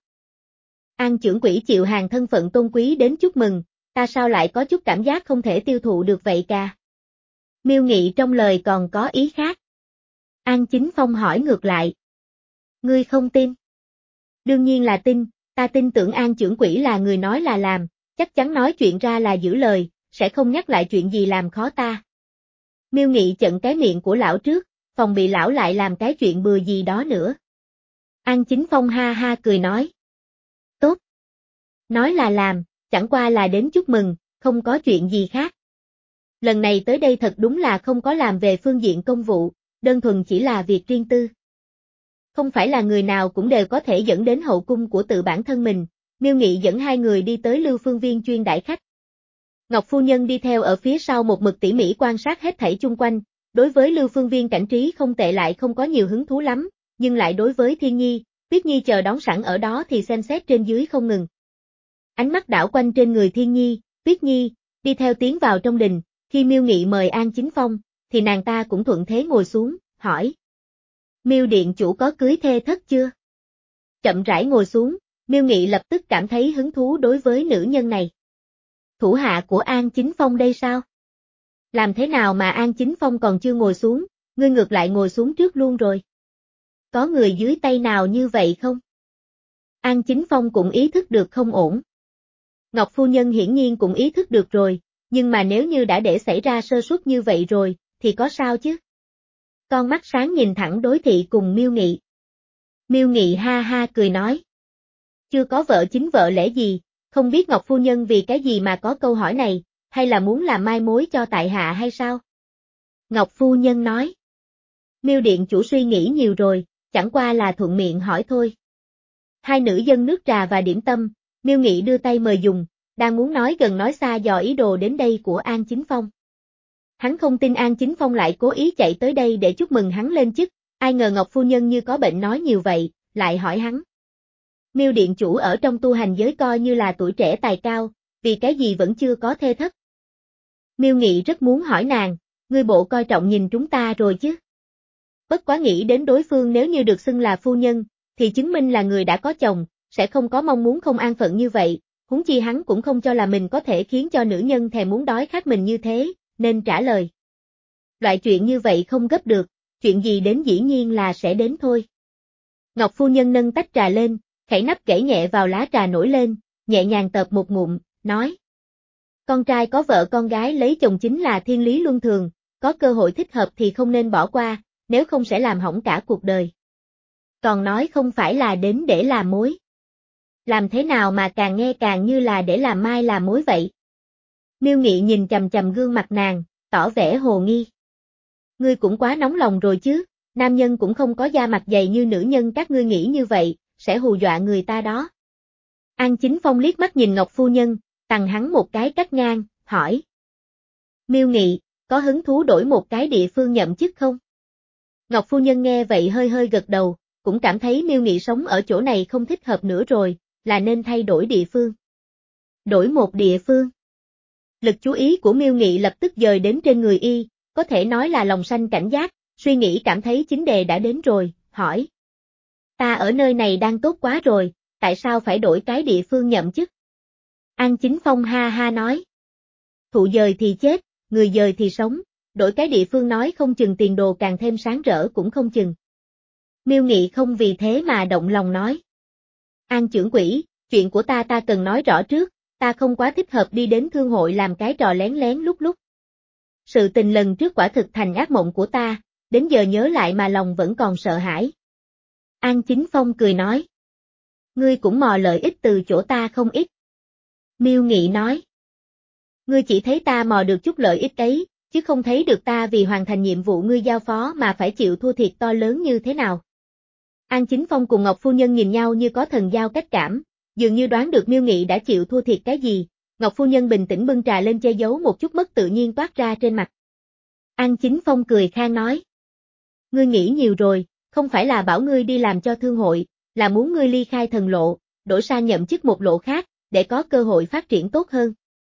An trưởng quỹ chịu hàng thân phận tôn quý đến chúc mừng, ta sao lại có chút cảm giác không thể tiêu thụ được vậy cả? Miêu Nghị trong lời còn có ý khác. An Chính Phong hỏi ngược lại. Ngươi không tin? Đương nhiên là tin, ta tin tưởng An trưởng quỹ là người nói là làm, chắc chắn nói chuyện ra là giữ lời, sẽ không nhắc lại chuyện gì làm khó ta. Miêu Nghị chận cái miệng của lão trước, phòng bị lão lại làm cái chuyện bừa gì đó nữa. An Chính Phong ha ha cười nói. Tốt. Nói là làm, chẳng qua là đến chúc mừng, không có chuyện gì khác. Lần này tới đây thật đúng là không có làm về phương diện công vụ, đơn thuần chỉ là việc riêng tư. Không phải là người nào cũng đều có thể dẫn đến hậu cung của tự bản thân mình, Miêu Nghị dẫn hai người đi tới Lưu Phương Viên chuyên đãi khách. Ngọc phu nhân đi theo ở phía sau một mực tỉ mỉ quan sát hết thảy chung quanh, đối với Lưu Phương Viên cảnh trí không tệ lại không có nhiều hứng thú lắm, nhưng lại đối với Thiên Nhi, Tuyết Nhi chờ đón sẵn ở đó thì xem xét trên dưới không ngừng. Ánh mắt đảo quanh trên người Thiên Nhi, Tuyết Nhi, đi theo tiến vào trong đình, khi Miêu Nghị mời An Chính Phong, thì nàng ta cũng thuận thế ngồi xuống, hỏi. Miêu điện chủ có cưới thê thất chưa? Chậm rãi ngồi xuống, Miêu Nghị lập tức cảm thấy hứng thú đối với nữ nhân này. Thủ hạ của An Chính Phong đây sao? Làm thế nào mà An Chính Phong còn chưa ngồi xuống, ngươi ngược lại ngồi xuống trước luôn rồi? Có người dưới tay nào như vậy không? An Chính Phong cũng ý thức được không ổn. Ngọc phu nhân hiển nhiên cũng ý thức được rồi, nhưng mà nếu như đã để xảy ra sơ suất như vậy rồi, thì có sao chứ? Con mắt sáng nhìn thẳng đối thị cùng Miêu Nghị. Miêu Nghị ha ha cười nói. Chưa có vợ chính vợ lẽ gì, không biết Ngọc phu nhân vì cái gì mà có câu hỏi này, hay là muốn làm mai mối cho tại hạ hay sao? Ngọc phu nhân nói. Miêu điện chủ suy nghĩ nhiều rồi, chẳng qua là thuận miệng hỏi thôi. Hai nữ dân nước trà và điểm tâm, Miêu Nghị đưa tay mời dùng, đang muốn nói gần nói xa dò ý đồ đến đây của An Chính Phong. Hắn không tin An Chính Phong lại cố ý chạy tới đây để chúc mừng hắn lên chức, ai ngờ Ngọc phu nhân như có bệnh nói nhiều vậy, lại hỏi hắn. Miêu điện chủ ở trong tu hành giới coi như là tuổi trẻ tài cao, vì cái gì vẫn chưa có thê thất? Miêu Nghị rất muốn hỏi nàng, ngươi bộ coi trọng nhìn chúng ta rồi chứ? Bất quá nghĩ đến đối phương nếu như được xưng là phu nhân, thì chứng minh là người đã có chồng, sẽ không có mong muốn không an phận như vậy, huống chi hắn cũng không cho là mình có thể khiến cho nữ nhân thèm muốn đói khát mình như thế, nên trả lời. Loại chuyện như vậy không gấp được, chuyện gì đến dĩ nhiên là sẽ đến thôi. Ngọc phu nhân nâng tách trà lên, khẩy nắp kể nhẹ vào lá trà nổi lên, nhẹ nhàng tợp một ngụm, nói. Con trai có vợ con gái lấy chồng chính là thiên lý luân thường, có cơ hội thích hợp thì không nên bỏ qua, nếu không sẽ làm hỏng cả cuộc đời. Còn nói không phải là đến để làm mối. Làm thế nào mà càng nghe càng như là để làm mai làm mối vậy? Miêu Nghị nhìn chằm chằm gương mặt nàng, tỏ vẻ hồ nghi. Ngươi cũng quá nóng lòng rồi chứ, nam nhân cũng không có da mặt dày như nữ nhân các ngươi nghĩ như vậy, sẽ hù dọa người ta đó. An Chính Phong liếc mắt nhìn Ngọc phu nhân, tằng hắn một cái cắt ngang, hỏi. Miêu Nghị, có hứng thú đổi một cái địa phương nhậm chức không? Ngọc phu nhân nghe vậy hơi hơi gật đầu, cũng cảm thấy Miêu Nghị sống ở chỗ này không thích hợp nữa rồi, là nên thay đổi địa phương. Đổi một địa phương. Lực chú ý của Miêu Nghị lập tức dời đến trên người y, có thể nói là lòng sanh cảnh giác, suy nghĩ cảm thấy chính đề đã đến rồi, hỏi. Ta ở nơi này đang tốt quá rồi, tại sao phải đổi cái địa phương nhậm chức? An Chính Phong ha ha nói. Thụ dời thì chết, người dời thì sống, đổi cái địa phương nói không chừng tiền đồ càng thêm sáng rỡ cũng không chừng. Miêu Nghị không vì thế mà động lòng nói. An trưởng quỹ, chuyện của ta ta cần nói rõ trước, ta không quá thích hợp đi đến thương hội làm cái trò lén lén lúc lúc. Sự tình lần trước quả thực thành ác mộng của ta, đến giờ nhớ lại mà lòng vẫn còn sợ hãi. An Chính Phong cười nói. Ngươi cũng mò lợi ích từ chỗ ta không ít. Miêu Nghị nói. Ngươi chỉ thấy ta mò được chút lợi ích ấy, chứ không thấy được ta vì hoàn thành nhiệm vụ ngươi giao phó mà phải chịu thua thiệt to lớn như thế nào. An Chính Phong cùng Ngọc phu nhân nhìn nhau như có thần giao cách cảm, dường như đoán được Miêu Nghị đã chịu thua thiệt cái gì. Ngọc phu nhân bình tĩnh bưng trà lên che giấu một chút mất tự nhiên toát ra trên mặt. An Chính Phong cười khang nói. Ngươi nghĩ nhiều rồi, không phải là bảo ngươi đi làm cho thương hội, là muốn ngươi ly khai thần lộ, đổi sang nhậm chức một lộ khác, để có cơ hội phát triển tốt hơn.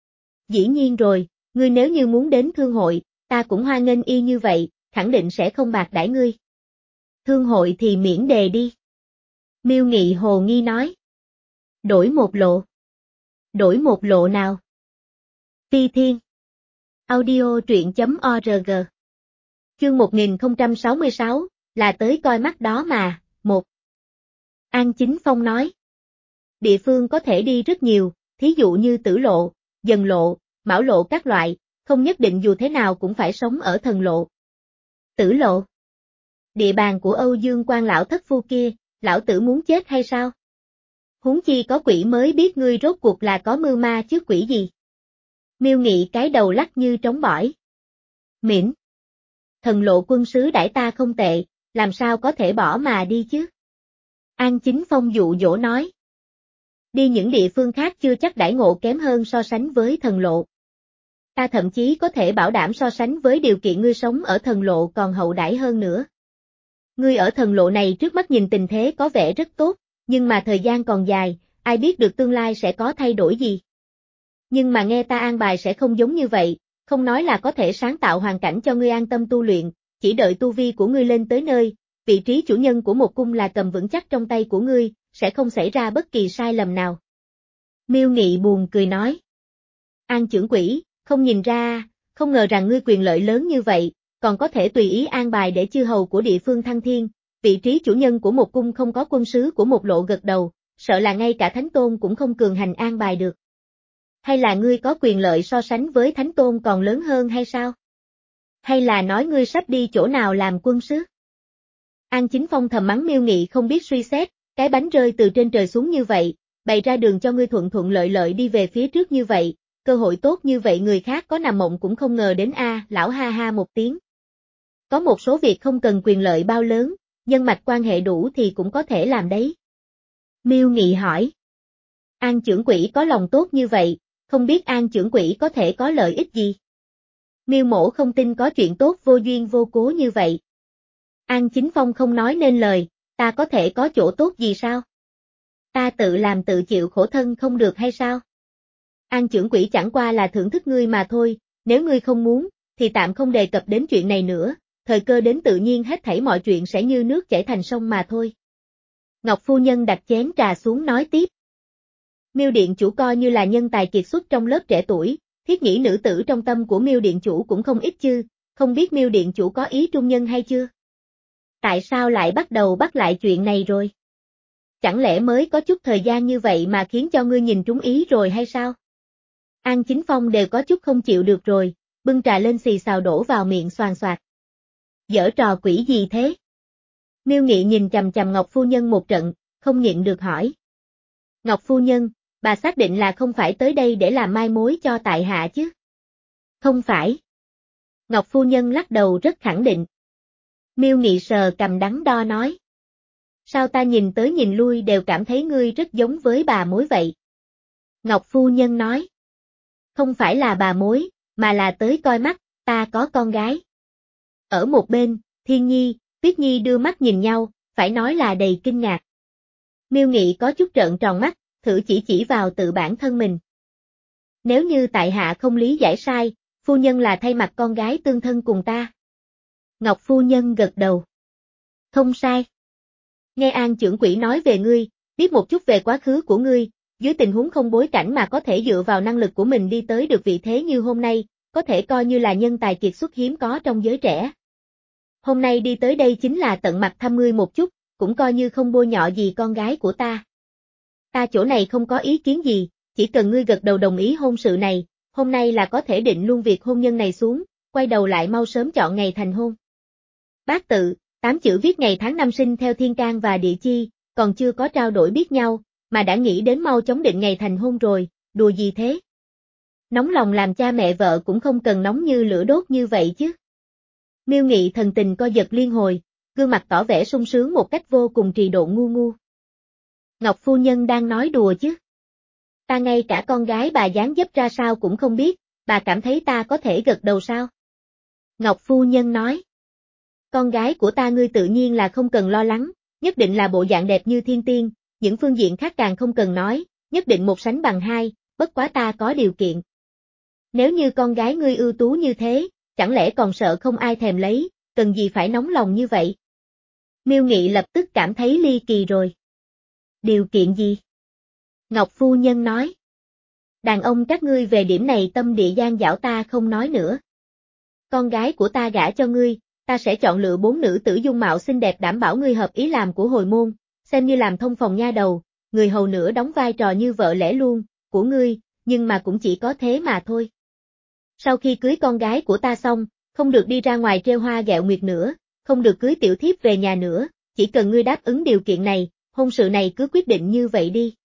Dĩ nhiên rồi, ngươi nếu như muốn đến thương hội, ta cũng hoan nghênh y như vậy, khẳng định sẽ không bạc đãi ngươi. Thương hội thì miễn đề đi. Miêu Nghị hồ nghi nói. Đổi một lộ. Đổi một lộ nào? Phi Thiên. Audio truyện chấm org. Chương một nghìn không trăm sáu mươi sáu, là tới coi mắt đó mà, một. An Chính Phong nói. Địa phương có thể đi rất nhiều, thí dụ như Tử Lộ, Dần Lộ, Mão Lộ các loại, không nhất định dù thế nào cũng phải sống ở thần lộ. Tử Lộ. Địa bàn của Âu Dương Quan lão thất phu kia, lão tử muốn chết hay sao? Huống chi có quỷ mới biết ngươi rốt cuộc là có mưu ma chứ quỷ gì. Miêu Nghị cái đầu lắc như trống bỏi. Miễn. Thần lộ quân sứ đãi ta không tệ, làm sao có thể bỏ mà đi chứ? An Chính Phong dụ dỗ nói. Đi những địa phương khác chưa chắc đãi ngộ kém hơn so sánh với thần lộ. Ta thậm chí có thể bảo đảm so sánh với điều kiện ngươi sống ở thần lộ còn hậu đãi hơn nữa. Ngươi ở thần lộ này trước mắt nhìn tình thế có vẻ rất tốt, nhưng mà thời gian còn dài, ai biết được tương lai sẽ có thay đổi gì. Nhưng mà nghe ta an bài sẽ không giống như vậy, không nói là có thể sáng tạo hoàn cảnh cho ngươi an tâm tu luyện, chỉ đợi tu vi của ngươi lên tới nơi, vị trí chủ nhân của một cung là cầm vững chắc trong tay của ngươi, sẽ không xảy ra bất kỳ sai lầm nào. Miêu Nghị buồn cười nói. An trưởng quỷ, không nhìn ra, không ngờ rằng ngươi quyền lợi lớn như vậy, còn có thể tùy ý an bài để chư hầu của địa phương thăng thiên, vị trí chủ nhân của một cung không có quân sứ của một lộ gật đầu, sợ là ngay cả Thánh Tôn cũng không cường hành an bài được. Hay là ngươi có quyền lợi so sánh với Thánh Tôn còn lớn hơn hay sao? Hay là nói ngươi sắp đi chỗ nào làm quân sứ? An Chính Phong thầm mắng Miêu Nghị không biết suy xét, cái bánh rơi từ trên trời xuống như vậy, bày ra đường cho ngươi thuận thuận lợi lợi đi về phía trước như vậy, cơ hội tốt như vậy người khác có nằm mộng cũng không ngờ đến a, lão ha ha một tiếng. Có một số việc không cần quyền lợi bao lớn, nhân mạch quan hệ đủ thì cũng có thể làm đấy. Miêu Nghị hỏi. An trưởng quỷ có lòng tốt như vậy, không biết An trưởng quỷ có thể có lợi ích gì? Miêu Mỗ không tin có chuyện tốt vô duyên vô cố như vậy. An Chính Phong không nói nên lời, ta có thể có chỗ tốt gì sao? Ta tự làm tự chịu khổ thân không được hay sao? An trưởng quỷ chẳng qua là thưởng thức ngươi mà thôi, nếu ngươi không muốn, thì tạm không đề cập đến chuyện này nữa, thời cơ đến tự nhiên hết thảy mọi chuyện sẽ như nước chảy thành sông mà thôi. Ngọc phu nhân đặt chén trà xuống nói tiếp. Miêu điện chủ coi như là nhân tài kiệt xuất trong lớp trẻ tuổi, thiết nghĩ nữ tử trong tâm của Miêu điện chủ cũng không ít chứ, không biết Miêu điện chủ có ý trung nhân hay chưa? Tại sao lại bắt đầu bắt lại chuyện này rồi? Chẳng lẽ mới có chút thời gian như vậy mà khiến cho ngươi nhìn trúng ý rồi hay sao? An Chính Phong đều có chút không chịu được rồi, bưng trà lên xì xào đổ vào miệng xoàn xoạc. Giở trò quỷ gì thế? Miêu Nghị nhìn chằm chằm Ngọc phu nhân một trận, không nhịn được hỏi. Ngọc phu nhân, bà xác định là không phải tới đây để làm mai mối cho tại hạ chứ? Không phải. Ngọc phu nhân lắc đầu rất khẳng định. Miêu Nghị sờ cầm đắn đo nói. Sao ta nhìn tới nhìn lui đều cảm thấy ngươi rất giống với bà mối vậy? Ngọc phu nhân nói. Không phải là bà mối, mà là tới coi mắt, ta có con gái. Ở một bên, Thiên Nhi, Tuyết Nhi đưa mắt nhìn nhau, phải nói là đầy kinh ngạc. Miêu Nghị có chút trợn tròn mắt, thử chỉ chỉ vào tự bản thân mình. Nếu như tại hạ không lý giải sai, phu nhân là thay mặt con gái tương thân cùng ta. Ngọc phu nhân gật đầu. Không sai. Nghe An trưởng quỷ nói về ngươi, biết một chút về quá khứ của ngươi, dưới tình huống không bối cảnh mà có thể dựa vào năng lực của mình đi tới được vị thế như hôm nay, có thể coi như là nhân tài kiệt xuất hiếm có trong giới trẻ. Hôm nay đi tới đây chính là tận mặt thăm ngươi một chút, cũng coi như không bôi nhọ gì con gái của ta. Ta chỗ này không có ý kiến gì, chỉ cần ngươi gật đầu đồng ý hôn sự này, hôm nay là có thể định luôn việc hôn nhân này xuống, quay đầu lại mau sớm chọn ngày thành hôn. Bát tự, tám chữ viết ngày tháng năm sinh theo thiên can và địa chi, còn chưa có trao đổi biết nhau, mà đã nghĩ đến mau chóng định ngày thành hôn rồi, đùa gì thế? Nóng lòng làm cha mẹ vợ cũng không cần nóng như lửa đốt như vậy chứ. Miêu Nghị thần tình co giật liên hồi, gương mặt tỏ vẻ sung sướng một cách vô cùng trì độ ngu ngu. Ngọc phu nhân đang nói đùa chứ. Ta ngay cả con gái bà dáng dấp ra sao cũng không biết, bà cảm thấy ta có thể gật đầu sao? Ngọc phu nhân nói. Con gái của ta ngươi tự nhiên là không cần lo lắng, nhất định là bộ dạng đẹp như thiên tiên, những phương diện khác càng không cần nói, nhất định một sánh bằng hai, bất quá ta có điều kiện. Nếu như con gái ngươi ưu tú như thế, chẳng lẽ còn sợ không ai thèm lấy, cần gì phải nóng lòng như vậy? Miêu Nghị lập tức cảm thấy ly kỳ rồi. Điều kiện gì? Ngọc phu nhân nói. Đàn ông các ngươi về điểm này tâm địa gian dảo ta không nói nữa. Con gái của ta gả cho ngươi, ta sẽ chọn lựa bốn nữ tử dung mạo xinh đẹp đảm bảo ngươi hợp ý làm của hồi môn, xem như làm thông phòng nha đầu, người hầu nữa đóng vai trò như vợ lẽ luôn, của ngươi, nhưng mà cũng chỉ có thế mà thôi. Sau khi cưới con gái của ta xong, không được đi ra ngoài trêu hoa ghẹo nguyệt nữa, không được cưới tiểu thiếp về nhà nữa, chỉ cần ngươi đáp ứng điều kiện này, hôn sự này cứ quyết định như vậy đi.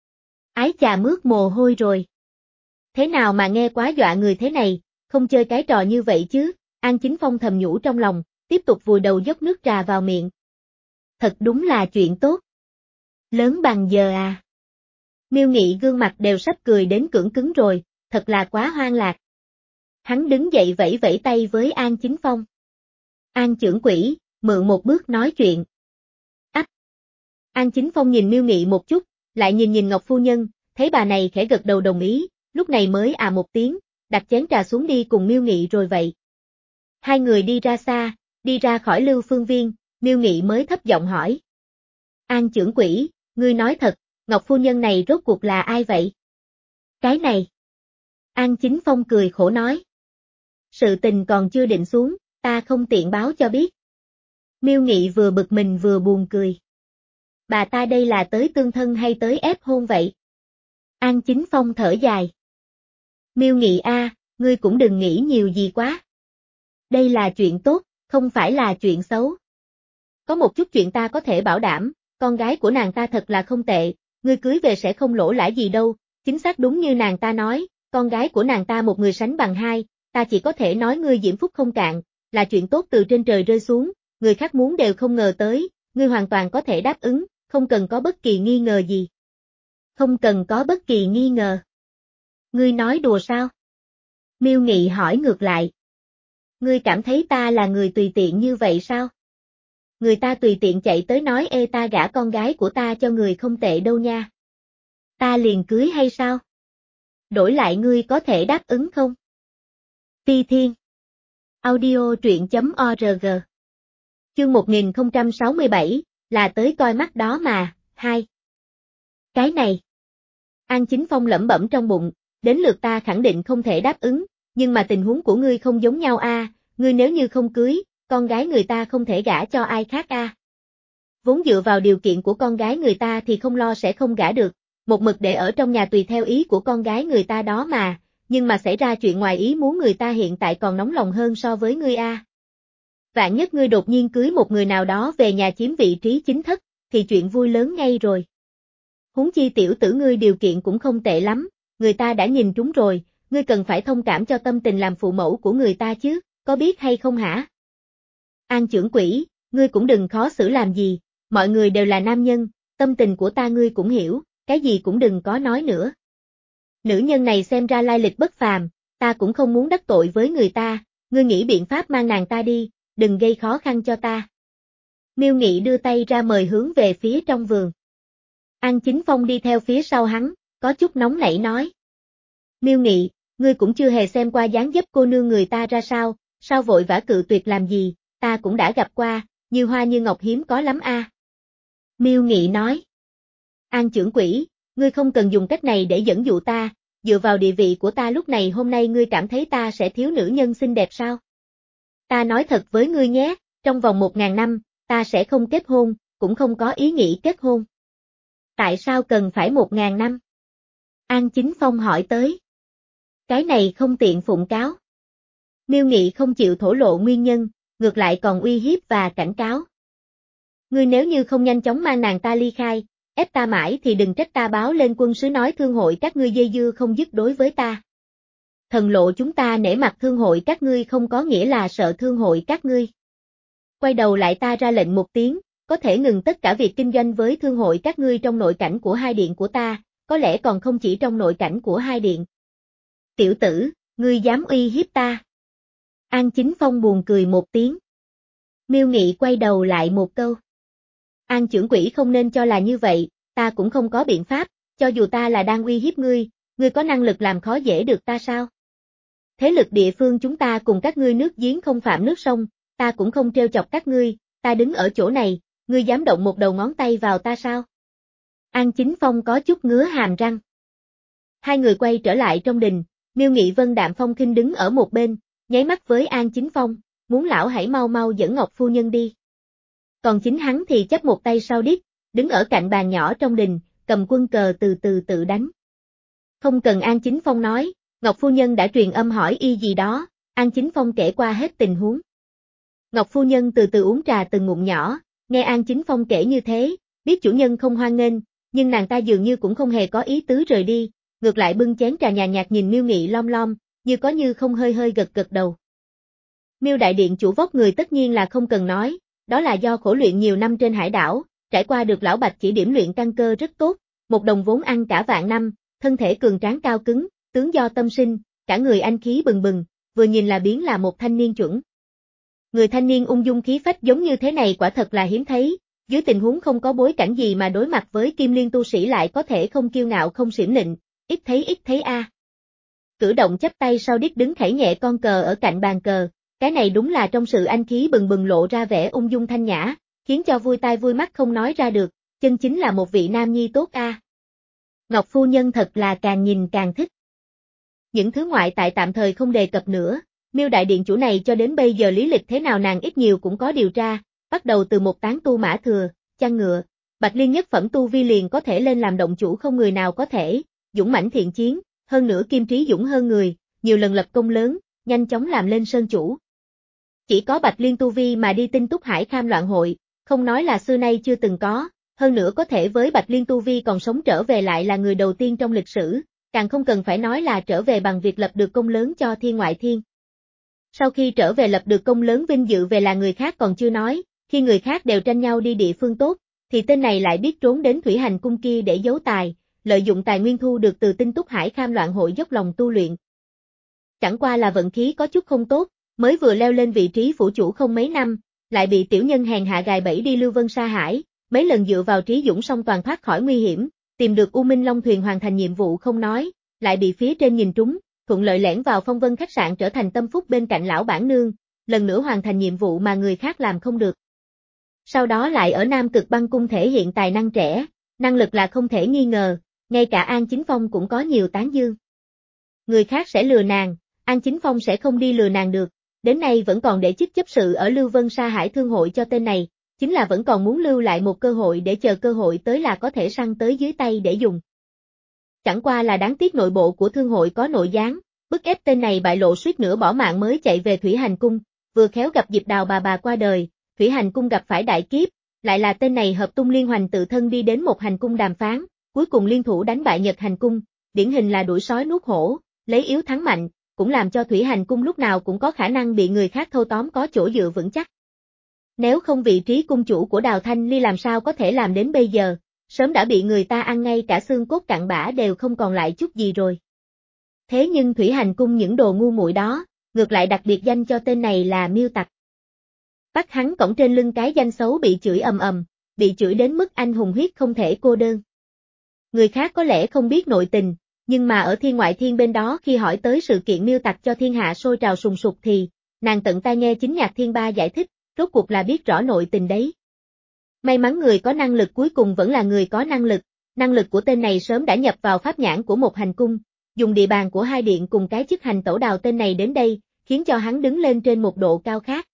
Ái chà mướt mồ hôi rồi. Thế nào mà nghe quá dọa người thế này, không chơi cái trò như vậy chứ, An Chính Phong thầm nhủ trong lòng, tiếp tục vùi đầu dốc nước trà vào miệng. Thật đúng là chuyện tốt. Lớn bằng giờ à. Miêu Nghị gương mặt đều sắp cười đến cưỡng cứng rồi, thật là quá hoang lạc. Hắn đứng dậy vẫy vẫy tay với An Chính Phong. An trưởng quỷ, mượn một bước nói chuyện. Ách! An Chính Phong nhìn Miêu Nghị một chút, lại nhìn nhìn Ngọc phu nhân, thấy bà này khẽ gật đầu đồng ý, lúc này mới à một tiếng, đặt chén trà xuống đi cùng Miêu Nghị rồi vậy. Hai người đi ra xa, đi ra khỏi Lưu Phương Viên, Miêu Nghị mới thấp giọng hỏi. An trưởng quỹ, ngươi nói thật, Ngọc phu nhân này rốt cuộc là ai vậy? Cái này. An Chính Phong cười khổ nói. Sự tình còn chưa định xuống, ta không tiện báo cho biết. Miêu Nghị vừa bực mình vừa buồn cười. Bà ta đây là tới tương thân hay tới ép hôn vậy? An Chính Phong thở dài. Miêu Nghị a, ngươi cũng đừng nghĩ nhiều gì quá. Đây là chuyện tốt, không phải là chuyện xấu. Có một chút chuyện ta có thể bảo đảm, con gái của nàng ta thật là không tệ, ngươi cưới về sẽ không lỗ lãi gì đâu, chính xác đúng như nàng ta nói, con gái của nàng ta một người sánh bằng hai, ta chỉ có thể nói ngươi diễm phúc không cạn, là chuyện tốt từ trên trời rơi xuống, người khác muốn đều không ngờ tới, ngươi hoàn toàn có thể đáp ứng, không cần có bất kỳ nghi ngờ gì. Không cần có bất kỳ nghi ngờ. Ngươi nói đùa sao? Miêu Nghị hỏi ngược lại. Ngươi cảm thấy ta là người tùy tiện như vậy sao? Người ta tùy tiện chạy tới nói ê ta gả con gái của ta cho người không tệ đâu nha. Ta liền cưới hay sao? Đổi lại ngươi có thể đáp ứng không? Phi Thiên. Audio truyện chấm org. Chương một nghìn không trăm sáu mươi bảy, là tới coi mắt đó mà, hai. Cái này. An Chính Phong lẩm bẩm trong bụng, đến lượt ta khẳng định không thể đáp ứng, nhưng mà tình huống của ngươi không giống nhau a, ngươi nếu như không cưới, con gái người ta không thể gả cho ai khác a. Vốn dựa vào điều kiện của con gái người ta thì không lo sẽ không gả được, một mực để ở trong nhà tùy theo ý của con gái người ta đó mà, nhưng mà xảy ra chuyện ngoài ý muốn người ta hiện tại còn nóng lòng hơn so với ngươi a. Vạn nhất ngươi đột nhiên cưới một người nào đó về nhà chiếm vị trí chính thất, thì chuyện vui lớn ngay rồi. Huống chi tiểu tử ngươi điều kiện cũng không tệ lắm, người ta đã nhìn trúng rồi, ngươi cần phải thông cảm cho tâm tình làm phụ mẫu của người ta chứ, có biết hay không hả? An trưởng quỹ, ngươi cũng đừng khó xử làm gì, mọi người đều là nam nhân, tâm tình của ta ngươi cũng hiểu, cái gì cũng đừng có nói nữa. Nữ nhân này xem ra lai lịch bất phàm, ta cũng không muốn đắc tội với người ta, ngươi nghĩ biện pháp mang nàng ta đi, đừng gây khó khăn cho ta. Miêu Nghị đưa tay ra mời hướng về phía trong vườn. An Chính Phong đi theo phía sau hắn, có chút nóng nảy nói. Miêu Nghị, ngươi cũng chưa hề xem qua dáng dấp cô nương người ta ra sao, sao vội vã cự tuyệt làm gì, ta cũng đã gặp qua, như hoa như ngọc hiếm có lắm a. Miêu Nghị nói. An trưởng quỹ, ngươi không cần dùng cách này để dẫn dụ ta, dựa vào địa vị của ta lúc này hôm nay ngươi cảm thấy ta sẽ thiếu nữ nhân xinh đẹp sao? Ta nói thật với ngươi nhé, trong vòng một ngàn năm, ta sẽ không kết hôn, cũng không có ý nghĩ kết hôn. Tại sao cần phải một ngàn năm? An Chính Phong hỏi tới. Cái này không tiện phụng cáo. Miêu Nghị không chịu thổ lộ nguyên nhân, ngược lại còn uy hiếp và cảnh cáo. Ngươi nếu như không nhanh chóng mang nàng ta ly khai, ép ta mãi thì đừng trách ta báo lên quân sứ nói thương hội các ngươi dây dưa không dứt đối với ta. Thần lộ chúng ta nể mặt thương hội các ngươi không có nghĩa là sợ thương hội các ngươi. Quay đầu lại ta ra lệnh một tiếng, có thể ngừng tất cả việc kinh doanh với thương hội các ngươi trong nội cảnh của hai điện của ta, có lẽ còn không chỉ trong nội cảnh của hai điện. Tiểu tử, ngươi dám uy hiếp ta. An Chính Phong buồn cười một tiếng. Miêu Nghị quay đầu lại một câu. An trưởng quỹ không nên cho là như vậy, ta cũng không có biện pháp, cho dù ta là đang uy hiếp ngươi, ngươi có năng lực làm khó dễ được ta sao? Thế lực địa phương chúng ta cùng các ngươi nước giếng không phạm nước sông, ta cũng không trêu chọc các ngươi, ta đứng ở chỗ này, ngươi dám động một đầu ngón tay vào ta sao? An Chính Phong có chút ngứa hàm răng. Hai người quay trở lại trong đình, Miêu Nghị Vân đạm phong khinh đứng ở một bên, nháy mắt với An Chính Phong, muốn lão hãy mau mau dẫn Ngọc phu nhân đi. Còn chính hắn thì chắp một tay sau đít, đứng ở cạnh bàn nhỏ trong đình, cầm quân cờ từ từ tự đánh. Không cần An Chính Phong nói, Ngọc phu nhân đã truyền âm hỏi y gì đó, An Chính Phong kể qua hết tình huống. Ngọc phu nhân từ từ uống trà từng ngụm nhỏ, nghe An Chính Phong kể như thế, biết chủ nhân không hoan nghênh, nhưng nàng ta dường như cũng không hề có ý tứ rời đi, ngược lại bưng chén trà nhàn nhạt nhìn Miêu Nghị lom lom, như có như không hơi hơi gật gật đầu. Miêu đại điện chủ vóc người tất nhiên là không cần nói, đó là do khổ luyện nhiều năm trên hải đảo, trải qua được lão Bạch chỉ điểm luyện căn cơ rất tốt, một đồng vốn ăn cả vạn năm, thân thể cường tráng cao cứng, tướng do tâm sinh, cả người anh khí bừng bừng, vừa nhìn là biến là một thanh niên chuẩn. Người thanh niên ung dung khí phách giống như thế này quả thật là hiếm thấy, dưới tình huống không có bối cảnh gì mà đối mặt với Kim Liên tu sĩ lại có thể không kiêu ngạo không xiểm nịnh, ít thấy ít thấy a. À. Cử động chắp tay sau đít đứng khẩy nhẹ con cờ ở cạnh bàn cờ, cái này đúng là trong sự anh khí bừng bừng lộ ra vẻ ung dung thanh nhã, khiến cho vui tai vui mắt không nói ra được, chân chính là một vị nam nhi tốt a. À. Ngọc phu nhân thật là càng nhìn càng thích. Những thứ ngoại tại tạm thời không đề cập nữa, Miêu đại điện chủ này cho đến bây giờ lý lịch thế nào nàng ít nhiều cũng có điều tra, bắt đầu từ một tán tu mã thừa, chăn ngựa, Bạch Liên nhất phẩm tu vi liền có thể lên làm động chủ không người nào có thể, dũng mãnh thiện chiến, hơn nữa kim trí dũng hơn người, nhiều lần lập công lớn, nhanh chóng làm lên sơn chủ. Chỉ có Bạch Liên tu vi mà đi tinh túc hải kham loạn hội, không nói là xưa nay chưa từng có, hơn nữa có thể với Bạch Liên tu vi còn sống trở về lại là người đầu tiên trong lịch sử, càng không cần phải nói là trở về bằng việc lập được công lớn cho thiên ngoại thiên. Sau khi trở về lập được công lớn vinh dự về là người khác còn chưa nói, khi người khác đều tranh nhau đi địa phương tốt, thì tên này lại biết trốn đến thủy hành cung kia để giấu tài, lợi dụng tài nguyên thu được từ tinh túc hải kham loạn hội dốc lòng tu luyện. Chẳng qua là vận khí có chút không tốt, mới vừa leo lên vị trí phủ chủ không mấy năm, lại bị tiểu nhân hèn hạ gài bẫy đi lưu vân sa hải, mấy lần dựa vào trí dũng song toàn thoát khỏi nguy hiểm, tìm được U Minh Long thuyền hoàn thành nhiệm vụ không nói, lại bị phía trên nhìn trúng, thuận lợi lẻn vào phong vân khách sạn trở thành tâm phúc bên cạnh lão bản nương, lần nữa hoàn thành nhiệm vụ mà người khác làm không được. Sau đó lại ở Nam Cực Băng Cung thể hiện tài năng trẻ, năng lực là không thể nghi ngờ, ngay cả An Chính Phong cũng có nhiều tán dương. Người khác sẽ lừa nàng, An Chính Phong sẽ không đi lừa nàng được, đến nay vẫn còn để chức chấp sự ở Lưu Vân Sa Hải Thương hội cho tên này, chính là vẫn còn muốn lưu lại một cơ hội để chờ cơ hội tới là có thể săn tới dưới tay để dùng. Chẳng qua là đáng tiếc nội bộ của thương hội có nội gián, bức ép tên này bại lộ suýt nữa bỏ mạng mới chạy về Thủy Hành Cung, vừa khéo gặp dịp đào bà bà qua đời, Thủy Hành Cung gặp phải đại kiếp, lại là tên này hợp tung liên hoành tự thân đi đến một hành cung đàm phán, cuối cùng liên thủ đánh bại Nhật Hành Cung, điển hình là đuổi sói nuốt hổ, lấy yếu thắng mạnh, cũng làm cho Thủy Hành Cung lúc nào cũng có khả năng bị người khác thâu tóm có chỗ dựa vững chắc. Nếu không vị trí cung chủ của Đào Thanh Ly làm sao có thể làm đến bây giờ, sớm đã bị người ta ăn ngay cả xương cốt cặn bã đều không còn lại chút gì rồi. Thế nhưng Thủy Hành Cung những đồ ngu muội đó, ngược lại đặc biệt danh cho tên này là Miêu Tặc. Bắt hắn cõng trên lưng cái danh xấu bị chửi ầm ầm, bị chửi đến mức anh hùng huyết không thể cô đơn. Người khác có lẽ không biết nội tình, nhưng mà ở thiên ngoại thiên bên đó khi hỏi tới sự kiện Miêu Tặc cho thiên hạ sôi trào sùng sục thì, nàng tận tai nghe chính Nhạc Thiên Ba giải thích, rốt cuộc là biết rõ nội tình đấy. May mắn người có năng lực cuối cùng vẫn là người có năng lực, năng lực của tên này sớm đã nhập vào pháp nhãn của một hành cung, dùng địa bàn của hai điện cùng cái chức hành tẩu đào tên này đến đây, khiến cho hắn đứng lên trên một độ cao khác.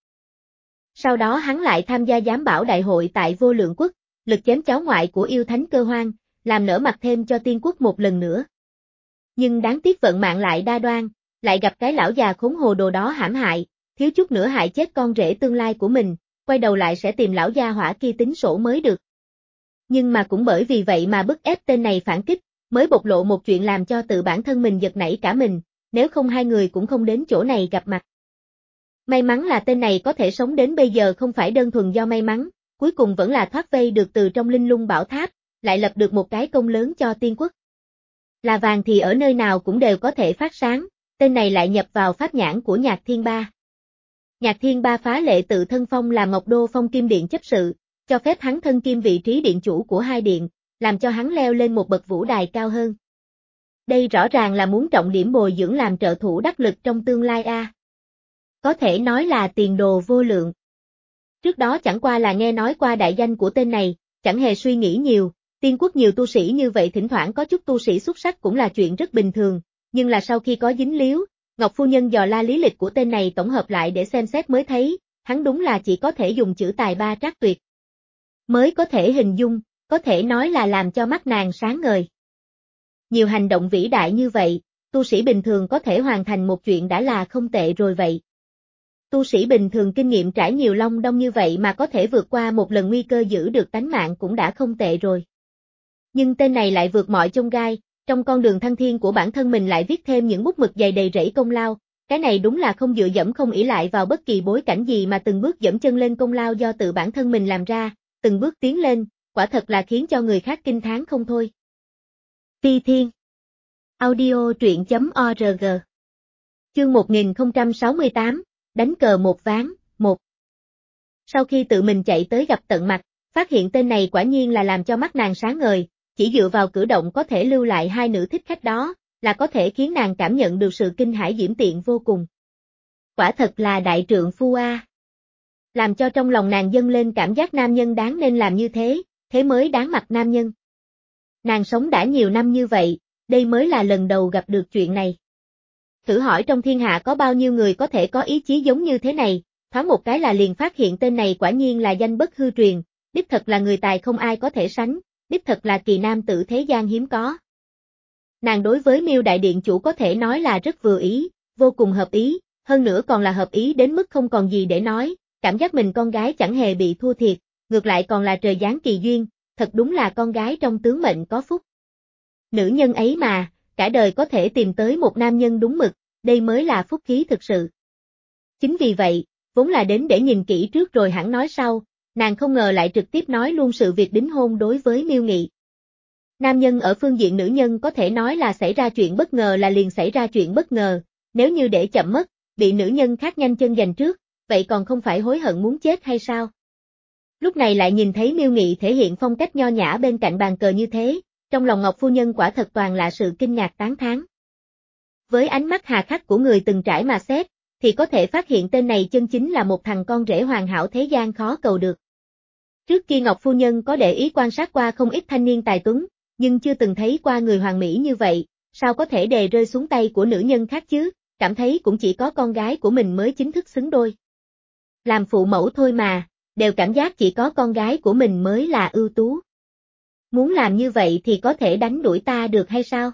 Sau đó hắn lại tham gia giám bảo đại hội tại Vô Lượng Quốc, lực chém cháu ngoại của yêu thánh Cơ Hoang, làm nở mặt thêm cho tiên quốc một lần nữa. Nhưng đáng tiếc vận mạng lại đa đoan, lại gặp cái lão già khốn hồ đồ đó hãm hại, thiếu chút nữa hại chết con rể tương lai của mình, quay đầu lại sẽ tìm lão gia hỏa kia tính sổ mới được. Nhưng mà cũng bởi vì vậy mà bức ép tên này phản kích, mới bộc lộ một chuyện làm cho tự bản thân mình giật nảy cả mình, nếu không hai người cũng không đến chỗ này gặp mặt. May mắn là tên này có thể sống đến bây giờ không phải đơn thuần do may mắn, cuối cùng vẫn là thoát vây được từ trong linh lung bảo tháp, lại lập được một cái công lớn cho tiên quốc. Là vàng thì ở nơi nào cũng đều có thể phát sáng, tên này lại nhập vào pháp nhãn của Nhạc Thiên Ba. Nhạc Thiên Ba phá lệ tự thân phong làm Ngọc Đô Phong Kim Điện chấp sự, cho phép hắn thân kiêm vị trí điện chủ của hai điện, làm cho hắn leo lên một bậc vũ đài cao hơn. Đây rõ ràng là muốn trọng điểm bồi dưỡng làm trợ thủ đắc lực trong tương lai a. À. Có thể nói là tiền đồ vô lượng. Trước đó chẳng qua là nghe nói qua đại danh của tên này, chẳng hề suy nghĩ nhiều, tiên quốc nhiều tu sĩ như vậy thỉnh thoảng có chút tu sĩ xuất sắc cũng là chuyện rất bình thường, nhưng là sau khi có dính líu, Ngọc phu nhân dò la lý lịch của tên này tổng hợp lại để xem xét mới thấy, hắn đúng là chỉ có thể dùng chữ tài ba trác tuyệt. Mới có thể hình dung, có thể nói là làm cho mắt nàng sáng ngời. Nhiều hành động vĩ đại như vậy, tu sĩ bình thường có thể hoàn thành một chuyện đã là không tệ rồi vậy. Tu sĩ bình thường kinh nghiệm trải nhiều long đong như vậy mà có thể vượt qua một lần nguy cơ giữ được tánh mạng cũng đã không tệ rồi. Nhưng tên này lại vượt mọi chông gai, trong con đường thăng thiên của bản thân mình lại viết thêm những bút mực dày đầy rẫy công lao, cái này đúng là không dựa dẫm không ỷ lại vào bất kỳ bối cảnh gì mà từng bước dẫm chân lên công lao do tự bản thân mình làm ra, từng bước tiến lên, quả thật là khiến cho người khác kinh thán không thôi. Phi Thiên Audio truyện chấm org Chương một nghìn không trăm sáu mươi tám, đánh cờ một ván, một Sau khi tự mình chạy tới gặp tận mặt, phát hiện tên này quả nhiên là làm cho mắt nàng sáng ngời, chỉ dựa vào cử động có thể lưu lại hai nữ thích khách đó, là có thể khiến nàng cảm nhận được sự kinh hãi diễm tiện vô cùng. Quả thật là đại trượng phu a. Làm cho trong lòng nàng dâng lên cảm giác nam nhân đáng nên làm như thế, thế mới đáng mặt nam nhân. Nàng sống đã nhiều năm như vậy, đây mới là lần đầu gặp được chuyện này. Thử hỏi trong thiên hạ có bao nhiêu người có thể có ý chí giống như thế này, thoáng một cái là liền phát hiện tên này quả nhiên là danh bất hư truyền, đích thật là người tài không ai có thể sánh, đích thật là kỳ nam tử thế gian hiếm có. Nàng đối với Miêu đại điện chủ có thể nói là rất vừa ý, vô cùng hợp ý, hơn nữa còn là hợp ý đến mức không còn gì để nói, cảm giác mình con gái chẳng hề bị thua thiệt, ngược lại còn là trời giáng kỳ duyên, thật đúng là con gái trong tướng mệnh có phúc. Nữ nhân ấy mà, cả đời có thể tìm tới một nam nhân đúng mực, đây mới là phúc khí thực sự. Chính vì vậy, vốn là đến để nhìn kỹ trước rồi hẳn nói sau, nàng không ngờ lại trực tiếp nói luôn sự việc đính hôn đối với Miêu Nghị. Nam nhân ở phương diện nữ nhân có thể nói là xảy ra chuyện bất ngờ là liền xảy ra chuyện bất ngờ, nếu như để chậm mất, bị nữ nhân khác nhanh chân giành trước, vậy còn không phải hối hận muốn chết hay sao? Lúc này lại nhìn thấy Miêu Nghị thể hiện phong cách nho nhã bên cạnh bàn cờ như thế, trong lòng Ngọc phu nhân quả thật toàn là sự kinh ngạc tán thán. Với ánh mắt hà khắc của người từng trải mà xét, thì có thể phát hiện tên này chân chính là một thằng con rể hoàn hảo thế gian khó cầu được. Trước kia Ngọc phu nhân có để ý quan sát qua không ít thanh niên tài tuấn, nhưng chưa từng thấy qua người hoàn mỹ như vậy, sao có thể đề rơi xuống tay của nữ nhân khác chứ, cảm thấy cũng chỉ có con gái của mình mới chính thức xứng đôi. Làm phụ mẫu thôi mà, đều cảm giác chỉ có con gái của mình mới là ưu tú. Muốn làm như vậy thì có thể đánh đuổi ta được hay sao?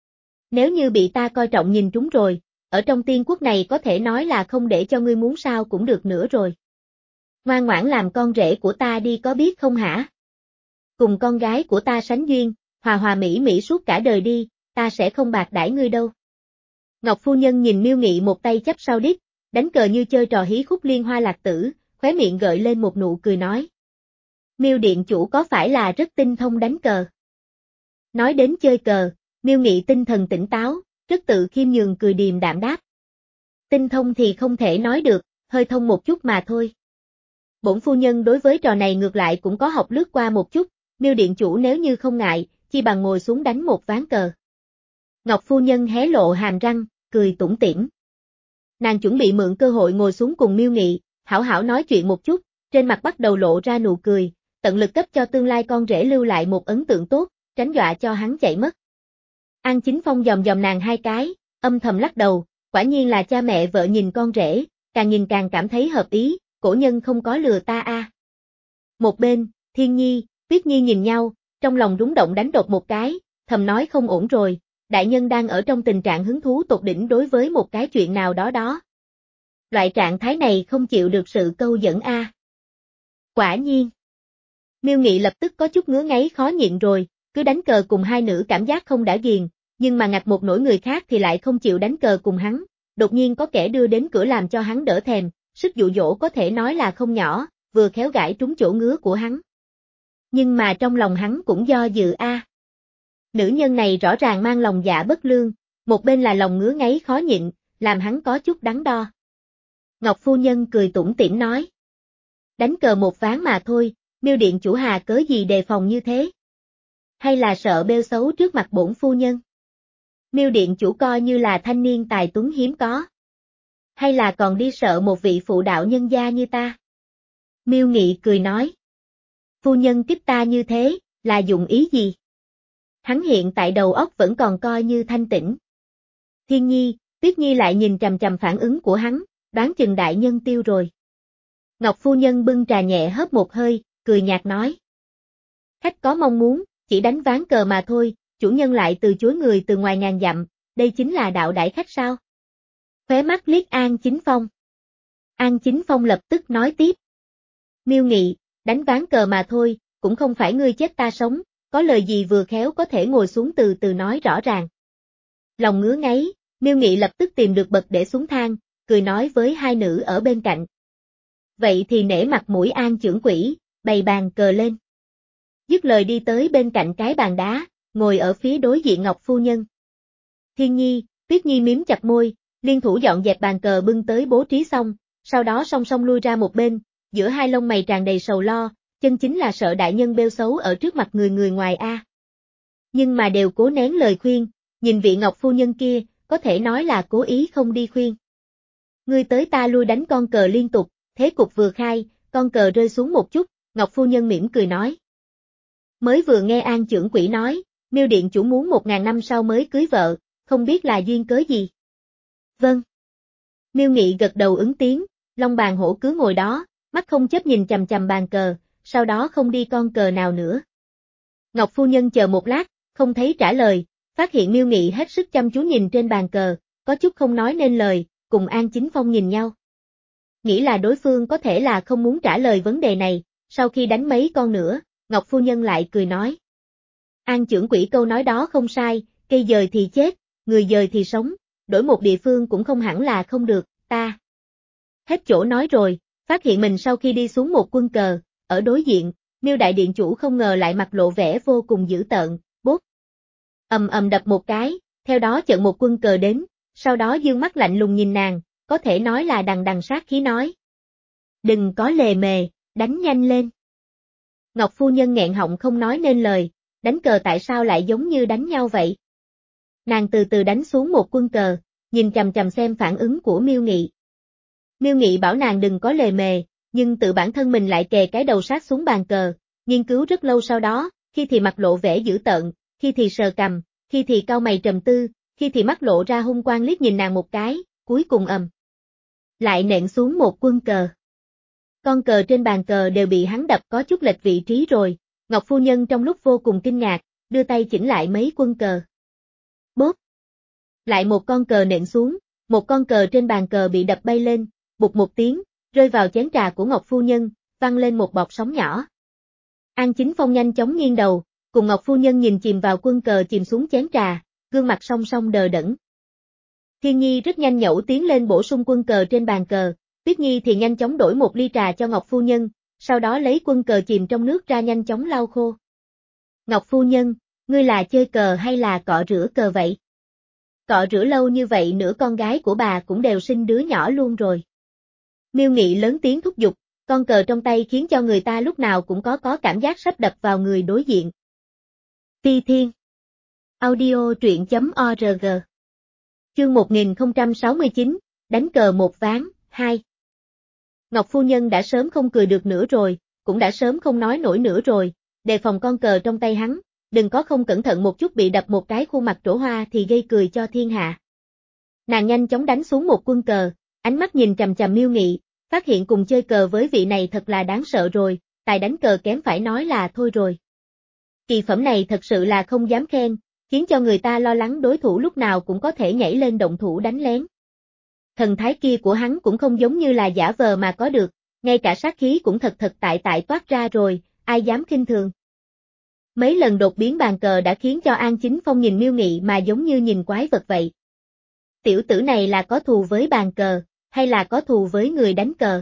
Nếu như bị ta coi trọng nhìn trúng rồi, ở trong tiên quốc này có thể nói là không để cho ngươi muốn sao cũng được nữa rồi. Ngoan ngoãn làm con rể của ta đi có biết không hả? Cùng con gái của ta sánh duyên, hòa hòa mỹ mỹ suốt cả đời đi, ta sẽ không bạc đãi ngươi đâu. Ngọc phu nhân nhìn Miêu Nghị một tay chắp sau đít, đánh cờ như chơi trò hí khúc liên hoa lạc tử, khóe miệng gợi lên một nụ cười nói. Miêu điện chủ có phải là rất tinh thông đánh cờ? Nói đến chơi cờ, Miêu Nghị tinh thần tỉnh táo, rất tự khiêm nhường cười điềm đạm đáp. Tinh thông thì không thể nói được, hơi thông một chút mà thôi. Bổn phu nhân đối với trò này ngược lại cũng có học lướt qua một chút, Miêu điện chủ nếu như không ngại, chi bằng ngồi xuống đánh một ván cờ. Ngọc phu nhân hé lộ hàm răng, cười tủm tỉm. Nàng chuẩn bị mượn cơ hội ngồi xuống cùng Miêu Nghị, hảo hảo nói chuyện một chút, trên mặt bắt đầu lộ ra nụ cười, tận lực cấp cho tương lai con rể lưu lại một ấn tượng tốt, tránh dọa cho hắn chạy mất. An Chính Phong dòm dòm nàng hai cái, âm thầm lắc đầu, quả nhiên là cha mẹ vợ nhìn con rể, càng nhìn càng cảm thấy hợp ý, cổ nhân không có lừa ta a. À. Một bên, Thiên Nhi, Tuyết Nhi nhìn nhau, trong lòng rúng động đánh đột một cái, thầm nói không ổn rồi, đại nhân đang ở trong tình trạng hứng thú tột đỉnh đối với một cái chuyện nào đó đó. Loại trạng thái này không chịu được sự câu dẫn a. À. Quả nhiên. Miêu Nghị lập tức có chút ngứa ngáy khó nhịn rồi, cứ đánh cờ cùng hai nữ cảm giác không đã ghiền, nhưng mà ngặt một nỗi người khác thì lại không chịu đánh cờ cùng hắn, đột nhiên có kẻ đưa đến cửa làm cho hắn đỡ thèm, sức dụ dỗ có thể nói là không nhỏ, vừa khéo gãi trúng chỗ ngứa của hắn. Nhưng mà trong lòng hắn cũng do dự a. À. Nữ nhân này rõ ràng mang lòng dạ bất lương, một bên là lòng ngứa ngáy khó nhịn, làm hắn có chút đắn đo. Ngọc phu nhân cười tủm tỉm nói. Đánh cờ một ván mà thôi, Miêu điện chủ hà cớ gì đề phòng như thế? Hay là sợ bêu xấu trước mặt bổn phu nhân? Miêu điện chủ coi như là thanh niên tài tuấn hiếm có. Hay là còn đi sợ một vị phụ đạo nhân gia như ta? Miêu Nghị cười nói. Phu nhân tiếp ta như thế, là dụng ý gì? Hắn hiện tại đầu óc vẫn còn coi như thanh tĩnh. Thiên Nhi, Tuyết Nhi lại nhìn chằm chằm phản ứng của hắn, đoán chừng đại nhân tiêu rồi. Ngọc phu nhân bưng trà nhẹ hớp một hơi, cười nhạt nói. Khách có mong muốn, chỉ đánh ván cờ mà thôi, chủ nhân lại từ chối người từ ngoài ngàn dặm, đây chính là đạo đãi khách sao? Khóe mắt liếc An Chính Phong. An Chính Phong lập tức nói tiếp. Miêu Nghị, đánh ván cờ mà thôi, cũng không phải ngươi chết ta sống, có lời gì vừa khéo có thể ngồi xuống từ từ nói rõ ràng. Lòng ngứa ngáy, Miêu Nghị lập tức tìm được bậc để xuống thang, cười nói với hai nữ ở bên cạnh. Vậy thì nể mặt mũi An trưởng quỹ, bày bàn cờ lên. Dứt lời đi tới bên cạnh cái bàn đá, ngồi ở phía đối diện Ngọc phu nhân. Thiên Nhi, Tuyết Nhi miếm chặt môi, liên thủ dọn dẹp bàn cờ bưng tới bố trí xong, sau đó song song lui ra một bên, giữa hai lông mày tràn đầy sầu lo, chân chính là sợ đại nhân bêu xấu ở trước mặt người người ngoài a. Nhưng mà đều cố nén lời khuyên, nhìn vị Ngọc phu nhân kia, có thể nói là cố ý không đi khuyên. Ngươi tới ta lui đánh con cờ liên tục, thế cục vừa khai, con cờ rơi xuống một chút, Ngọc phu nhân mỉm cười nói. Mới vừa nghe An trưởng quỹ nói, Miêu điện chủ muốn một ngàn năm sau mới cưới vợ, không biết là duyên cớ gì. Vâng. Miêu Nghị gật đầu ứng tiếng, long bàn hổ cứ ngồi đó, mắt không chấp nhìn chằm chằm bàn cờ, sau đó không đi con cờ nào nữa. Ngọc phu nhân chờ một lát, không thấy trả lời, phát hiện Miêu Nghị hết sức chăm chú nhìn trên bàn cờ, có chút không nói nên lời, cùng An Chính Phong nhìn nhau. Nghĩ là đối phương có thể là không muốn trả lời vấn đề này, sau khi đánh mấy con nữa, Ngọc phu nhân lại cười nói. An trưởng quỹ câu nói đó không sai, cây dời thì chết, người dời thì sống, đổi một địa phương cũng không hẳn là không được, ta. Hết chỗ nói rồi, phát hiện mình sau khi đi xuống một quân cờ, ở đối diện, Miêu đại điện chủ không ngờ lại mặt lộ vẻ vô cùng dữ tợn, bốp. Ầm ầm đập một cái, theo đó chợt một quân cờ đến, sau đó dương mắt lạnh lùng nhìn nàng, có thể nói là đằng đằng sát khí nói. Đừng có lề mề, đánh nhanh lên. Ngọc phu nhân nghẹn họng không nói nên lời, đánh cờ tại sao lại giống như đánh nhau vậy? Nàng từ từ đánh xuống một quân cờ, nhìn chằm chằm xem phản ứng của Miêu Nghị. Miêu Nghị bảo nàng đừng có lề mề, nhưng tự bản thân mình lại kề cái đầu sát xuống bàn cờ, nghiên cứu rất lâu sau đó, khi thì mặt lộ vẻ dữ tợn, khi thì sờ cằm, khi thì cau mày trầm tư, khi thì mắt lộ ra hung quang liếc nhìn nàng một cái, cuối cùng ầm. Lại nện xuống một quân cờ. Con cờ trên bàn cờ đều bị hắn đập có chút lệch vị trí rồi, Ngọc phu nhân trong lúc vô cùng kinh ngạc, đưa tay chỉnh lại mấy quân cờ. Bốp. Lại một con cờ nện xuống, một con cờ trên bàn cờ bị đập bay lên, bụt một tiếng, rơi vào chén trà của Ngọc phu nhân, văng lên một bọt sóng nhỏ. An Chính Phong nhanh chóng nghiêng đầu, cùng Ngọc phu nhân nhìn chìm vào quân cờ chìm xuống chén trà, gương mặt song song đờ đẫn. Thiên Nhi rất nhanh nhẩu tiến lên bổ sung quân cờ trên bàn cờ, Tuyết Nhi thì nhanh chóng đổi một ly trà cho Ngọc phu nhân, sau đó lấy quân cờ chìm trong nước ra nhanh chóng lau khô. Ngọc phu nhân, ngươi là chơi cờ hay là cọ rửa cờ vậy? Cọ rửa lâu như vậy nửa con gái của bà cũng đều sinh đứa nhỏ luôn rồi. Miêu Nghị lớn tiếng thúc giục, con cờ trong tay khiến cho người ta lúc nào cũng có có cảm giác sắp đập vào người đối diện. Ti Thiên Audio truyện.org Chương một nghìn không trăm sáu mươi chín, đánh cờ một ván, hai. Ngọc phu nhân đã sớm không cười được nữa rồi, cũng đã sớm không nói nổi nữa rồi, đề phòng con cờ trong tay hắn, đừng có không cẩn thận một chút bị đập một cái khuôn mặt trổ hoa thì gây cười cho thiên hạ. Nàng nhanh chóng đánh xuống một quân cờ, ánh mắt nhìn chằm chằm Miêu Nghị, phát hiện cùng chơi cờ với vị này thật là đáng sợ rồi, tài đánh cờ kém phải nói là thôi rồi. Kỳ phẩm này thật sự là không dám khen, khiến cho người ta lo lắng đối thủ lúc nào cũng có thể nhảy lên động thủ đánh lén. Thần thái kia của hắn cũng không giống như là giả vờ mà có được, ngay cả sát khí cũng thật thật tại tại toát ra rồi, ai dám khinh thường. Mấy lần đột biến bàn cờ đã khiến cho An Chính Phong nhìn Miêu Nghị mà giống như nhìn quái vật vậy. Tiểu tử này là có thù với bàn cờ, hay là có thù với người đánh cờ?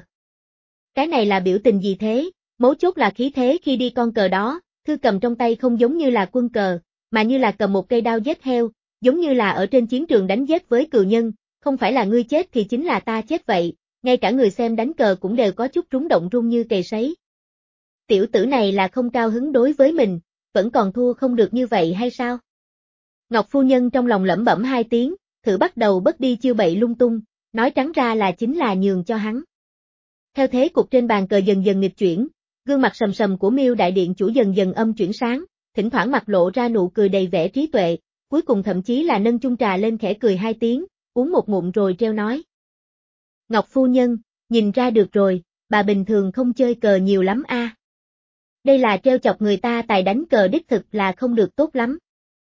Cái này là biểu tình gì thế, mấu chốt là khí thế khi đi con cờ đó, thư cầm trong tay không giống như là quân cờ, mà như là cầm một cây đao giết heo, giống như là ở trên chiến trường đánh giết với cừu nhân, không phải là ngươi chết thì chính là ta chết vậy, ngay cả người xem đánh cờ cũng đều có chút rúng động run như cầy sấy. Tiểu tử này là không cao hứng đối với mình, vẫn còn thua không được như vậy hay sao? Ngọc phu nhân trong lòng lẩm bẩm hai tiếng, thử bắt đầu bất đi chiêu bậy lung tung, nói trắng ra là chính là nhường cho hắn. Theo thế cục trên bàn cờ dần dần nghịch chuyển, gương mặt sầm sầm của Miêu đại điện chủ dần dần âm chuyển sáng, thỉnh thoảng mặt lộ ra nụ cười đầy vẻ trí tuệ, cuối cùng thậm chí là nâng chung trà lên khẽ cười hai tiếng, uống một ngụm rồi treo nói. Ngọc phu nhân, nhìn ra được rồi, bà bình thường không chơi cờ nhiều lắm a. À. Đây là treo chọc người ta tài đánh cờ đích thực là không được tốt lắm.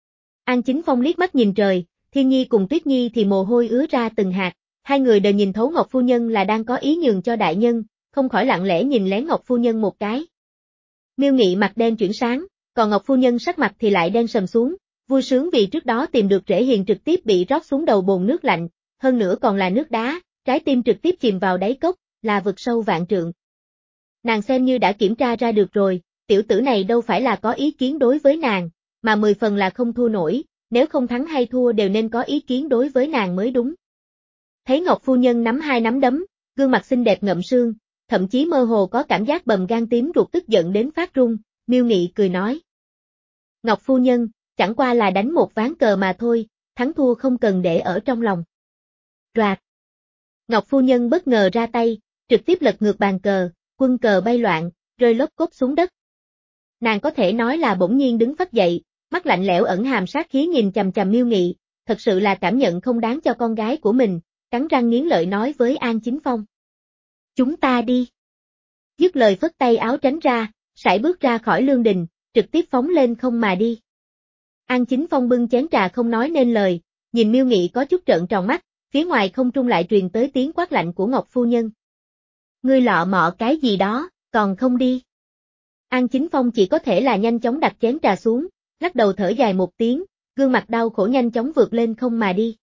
An Chính Phong liếc mắt nhìn trời, Thiên Nhi cùng Tuyết Nhi thì mồ hôi ứa ra từng hạt, hai người đều nhìn thấu Ngọc phu nhân là đang có ý nhường cho đại nhân, không khỏi lặng lẽ nhìn lén Ngọc phu nhân một cái. Miêu Nghị mặt đen chuyển sáng, còn Ngọc phu nhân sắc mặt thì lại đen sầm xuống, vui sướng vì trước đó tìm được rễ hiền trực tiếp bị rót xuống đầu bồn nước lạnh, hơn nữa còn là nước đá, trái tim trực tiếp chìm vào đáy cốc, là vực sâu vạn trượng. Nàng xem như đã kiểm tra ra được rồi, tiểu tử này đâu phải là có ý kiến đối với nàng, mà mười phần là không thua nổi, nếu không thắng hay thua đều nên có ý kiến đối với nàng mới đúng. Thấy Ngọc phu nhân nắm hai nắm đấm, gương mặt xinh đẹp ngậm sương, thậm chí mơ hồ có cảm giác bầm gan tím ruột tức giận đến phát run, Miêu Nghị cười nói. Ngọc phu nhân, chẳng qua là đánh một ván cờ mà thôi, thắng thua không cần để ở trong lòng. Roạt. Ngọc phu nhân bất ngờ ra tay, trực tiếp lật ngược bàn cờ, quân cờ bay loạn, rơi lốp cốp xuống đất. Nàng có thể nói là bỗng nhiên đứng phắt dậy, mắt lạnh lẽo ẩn hàm sát khí nhìn chằm chằm Miêu Nghị, thật sự là cảm nhận không đáng cho con gái của mình, cắn răng nghiến lợi nói với An Chính Phong. Chúng ta đi. Dứt lời phất tay áo tránh ra, sải bước ra khỏi lương đình, trực tiếp phóng lên không mà đi. An Chính Phong bưng chén trà không nói nên lời, nhìn Miêu Nghị có chút trợn tròn mắt, phía ngoài không trung lại truyền tới tiếng quát lạnh của Ngọc phu nhân. Ngươi lọ mọ cái gì đó, còn không đi. An Chính Phong chỉ có thể là nhanh chóng đặt chén trà xuống, lắc đầu thở dài một tiếng, gương mặt đau khổ nhanh chóng vượt lên không mà đi.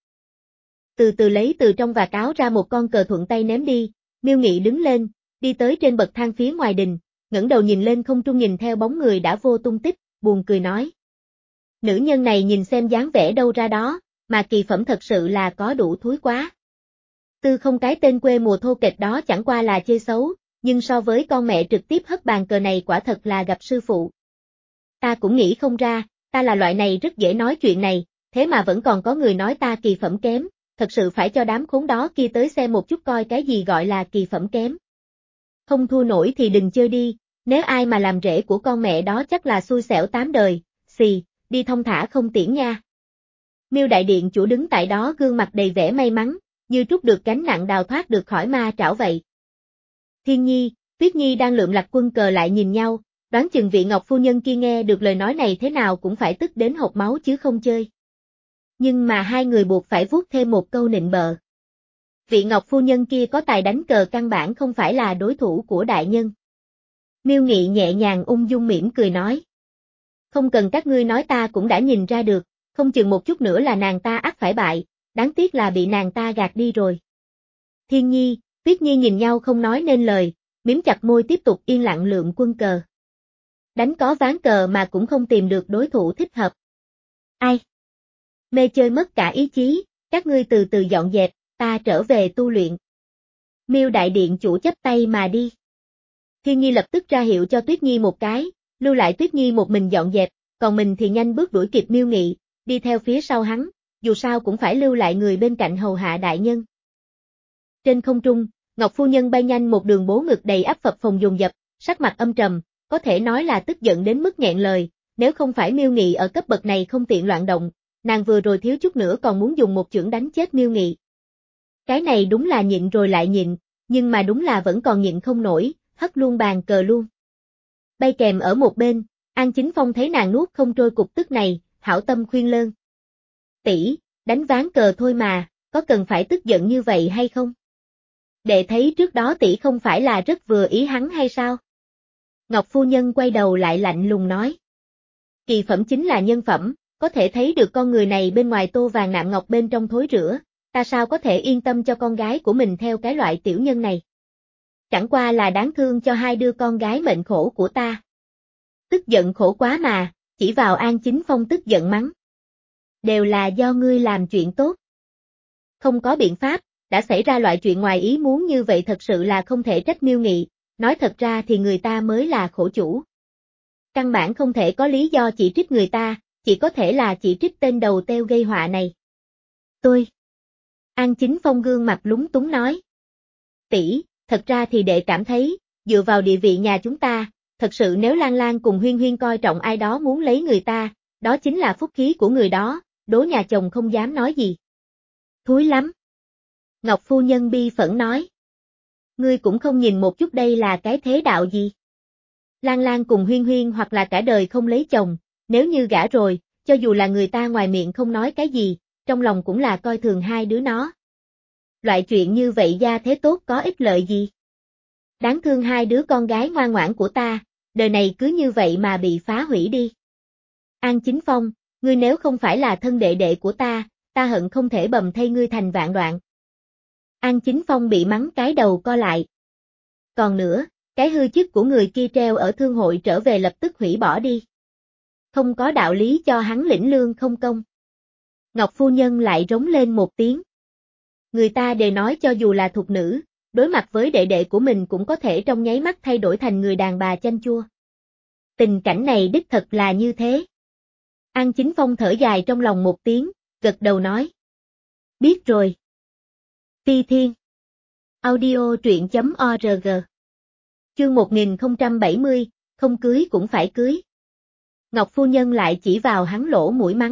Từ từ lấy từ trong vạt áo ra một con cờ thuận tay ném đi, Miêu Nghị đứng lên, đi tới trên bậc thang phía ngoài đình, ngẩng đầu nhìn lên không trung nhìn theo bóng người đã vô tung tích, buồn cười nói. Nữ nhân này nhìn xem dáng vẻ đâu ra đó, mà kỳ phẩm thật sự là có đủ thúi quá. Tư không cái tên quê mùa thô kệch đó chẳng qua là chơi xấu, nhưng so với con mẹ trực tiếp hất bàn cờ này quả thật là gặp sư phụ. Ta cũng nghĩ không ra, ta là loại này rất dễ nói chuyện này, thế mà vẫn còn có người nói ta kỳ phẩm kém, thật sự phải cho đám khốn đó kia tới xem một chút coi cái gì gọi là kỳ phẩm kém. Không thua nổi thì đừng chơi đi, nếu ai mà làm rễ của con mẹ đó chắc là xui xẻo tám đời, xì, đi thông thả không tiễn nha. Miêu đại điện chủ đứng tại đó gương mặt đầy vẻ may mắn, như trút được gánh nặng đào thoát được khỏi ma trảo vậy. Thiên Nhi, Tuyết Nhi đang lượm lặt quân cờ lại nhìn nhau, đoán chừng vị Ngọc phu nhân kia nghe được lời nói này thế nào cũng phải tức đến hộc máu chứ không chơi. Nhưng mà hai người buộc phải vuốt thêm một câu nịnh bợ. Vị Ngọc phu nhân kia có tài đánh cờ căn bản không phải là đối thủ của đại nhân. Miêu Nghị nhẹ nhàng ung dung mỉm cười nói. Không cần các ngươi nói ta cũng đã nhìn ra được, không chừng một chút nữa là nàng ta ắt phải bại, đáng tiếc là bị nàng ta gạt đi rồi. Thiên Nhi, Tuyết Nhi nhìn nhau không nói nên lời, mím chặt môi tiếp tục yên lặng lượm quân cờ. Đánh có ván cờ mà cũng không tìm được đối thủ thích hợp. Ai? Mê chơi mất cả ý chí, các ngươi từ từ dọn dẹp, ta trở về tu luyện. Miêu đại điện chủ chắp tay mà đi. Thiên Nhi lập tức ra hiệu cho Tuyết Nhi một cái, lưu lại Tuyết Nhi một mình dọn dẹp, còn mình thì nhanh bước đuổi kịp Miêu Nghị, đi theo phía sau hắn, dù sao cũng phải lưu lại người bên cạnh hầu hạ đại nhân. Trên không trung, Ngọc phu nhân bay nhanh một đường bố ngực đầy áp phập phồng dồn dập, sắc mặt âm trầm, có thể nói là tức giận đến mức nghẹn lời, nếu không phải Miêu Nghị ở cấp bậc này không tiện loạn động, nàng vừa rồi thiếu chút nữa còn muốn dùng một chưởng đánh chết Miêu Nghị. Cái này đúng là nhịn rồi lại nhịn, nhưng mà đúng là vẫn còn nhịn không nổi, hất luôn bàn cờ luôn. Bay kèm ở một bên, An Chính Phong thấy nàng nuốt không trôi cục tức này, hảo tâm khuyên lơn. Tỷ, đánh ván cờ thôi mà, có cần phải tức giận như vậy hay không? Đệ thấy trước đó tỷ không phải là rất vừa ý hắn hay sao? Ngọc phu nhân quay đầu lại lạnh lùng nói. Kỳ phẩm chính là nhân phẩm, có thể thấy được con người này bên ngoài tô vàng nạm ngọc bên trong thối rữa, ta sao có thể yên tâm cho con gái của mình theo cái loại tiểu nhân này. Chẳng qua là đáng thương cho hai đứa con gái mệnh khổ của ta. Tức giận khổ quá mà, chỉ vào An Chính Phong tức giận mắng. Đều là do ngươi làm chuyện tốt. Không có biện pháp, đã xảy ra loại chuyện ngoài ý muốn như vậy thật sự là không thể trách Miêu Nghị, nói thật ra thì người ta mới là khổ chủ. Căn bản không thể có lý do chỉ trích người ta, chỉ có thể là chỉ trích tên đầu teo gây họa này. Tôi. An Chính Phong gương mặt lúng túng nói. Tỷ, thật ra thì đệ cảm thấy, dựa vào địa vị nhà chúng ta, thật sự nếu Lan Lan cùng Huyên Huyên coi trọng ai đó muốn lấy người ta, đó chính là phúc khí của người đó, đố nhà chồng không dám nói gì. Thúi lắm. Ngọc phu nhân bi phẫn nói. Ngươi cũng không nhìn một chút đây là cái thế đạo gì. Lan Lan cùng Huyên Huyên hoặc là cả đời không lấy chồng, nếu như gả rồi, cho dù là người ta ngoài miệng không nói cái gì, trong lòng cũng là coi thường hai đứa nó. Loại chuyện như vậy gia thế tốt có ích lợi gì? Đáng thương hai đứa con gái ngoan ngoãn của ta, đời này cứ như vậy mà bị phá hủy đi. An Chính Phong, ngươi nếu không phải là thân đệ đệ của ta, ta hận không thể bầm thay ngươi thành vạn đoạn. An Chính Phong bị mắng cái đầu co lại. Còn nữa, cái hư chức của người kia treo ở thương hội trở về lập tức hủy bỏ đi. Không có đạo lý cho hắn lĩnh lương không công. Ngọc phu nhân lại rống lên một tiếng. Người ta đều nói cho dù là thục nữ, đối mặt với đệ đệ của mình cũng có thể trong nháy mắt thay đổi thành người đàn bà chanh chua. Tình cảnh này đích thật là như thế. An Chính Phong thở dài trong lòng một tiếng, gật đầu nói. Biết rồi. Phi Thiên. Audio truyện.org. Chương một nghìn không trăm bảy mươi, không cưới cũng phải cưới. Ngọc phu nhân lại chỉ vào hắn lỗ mũi mắng.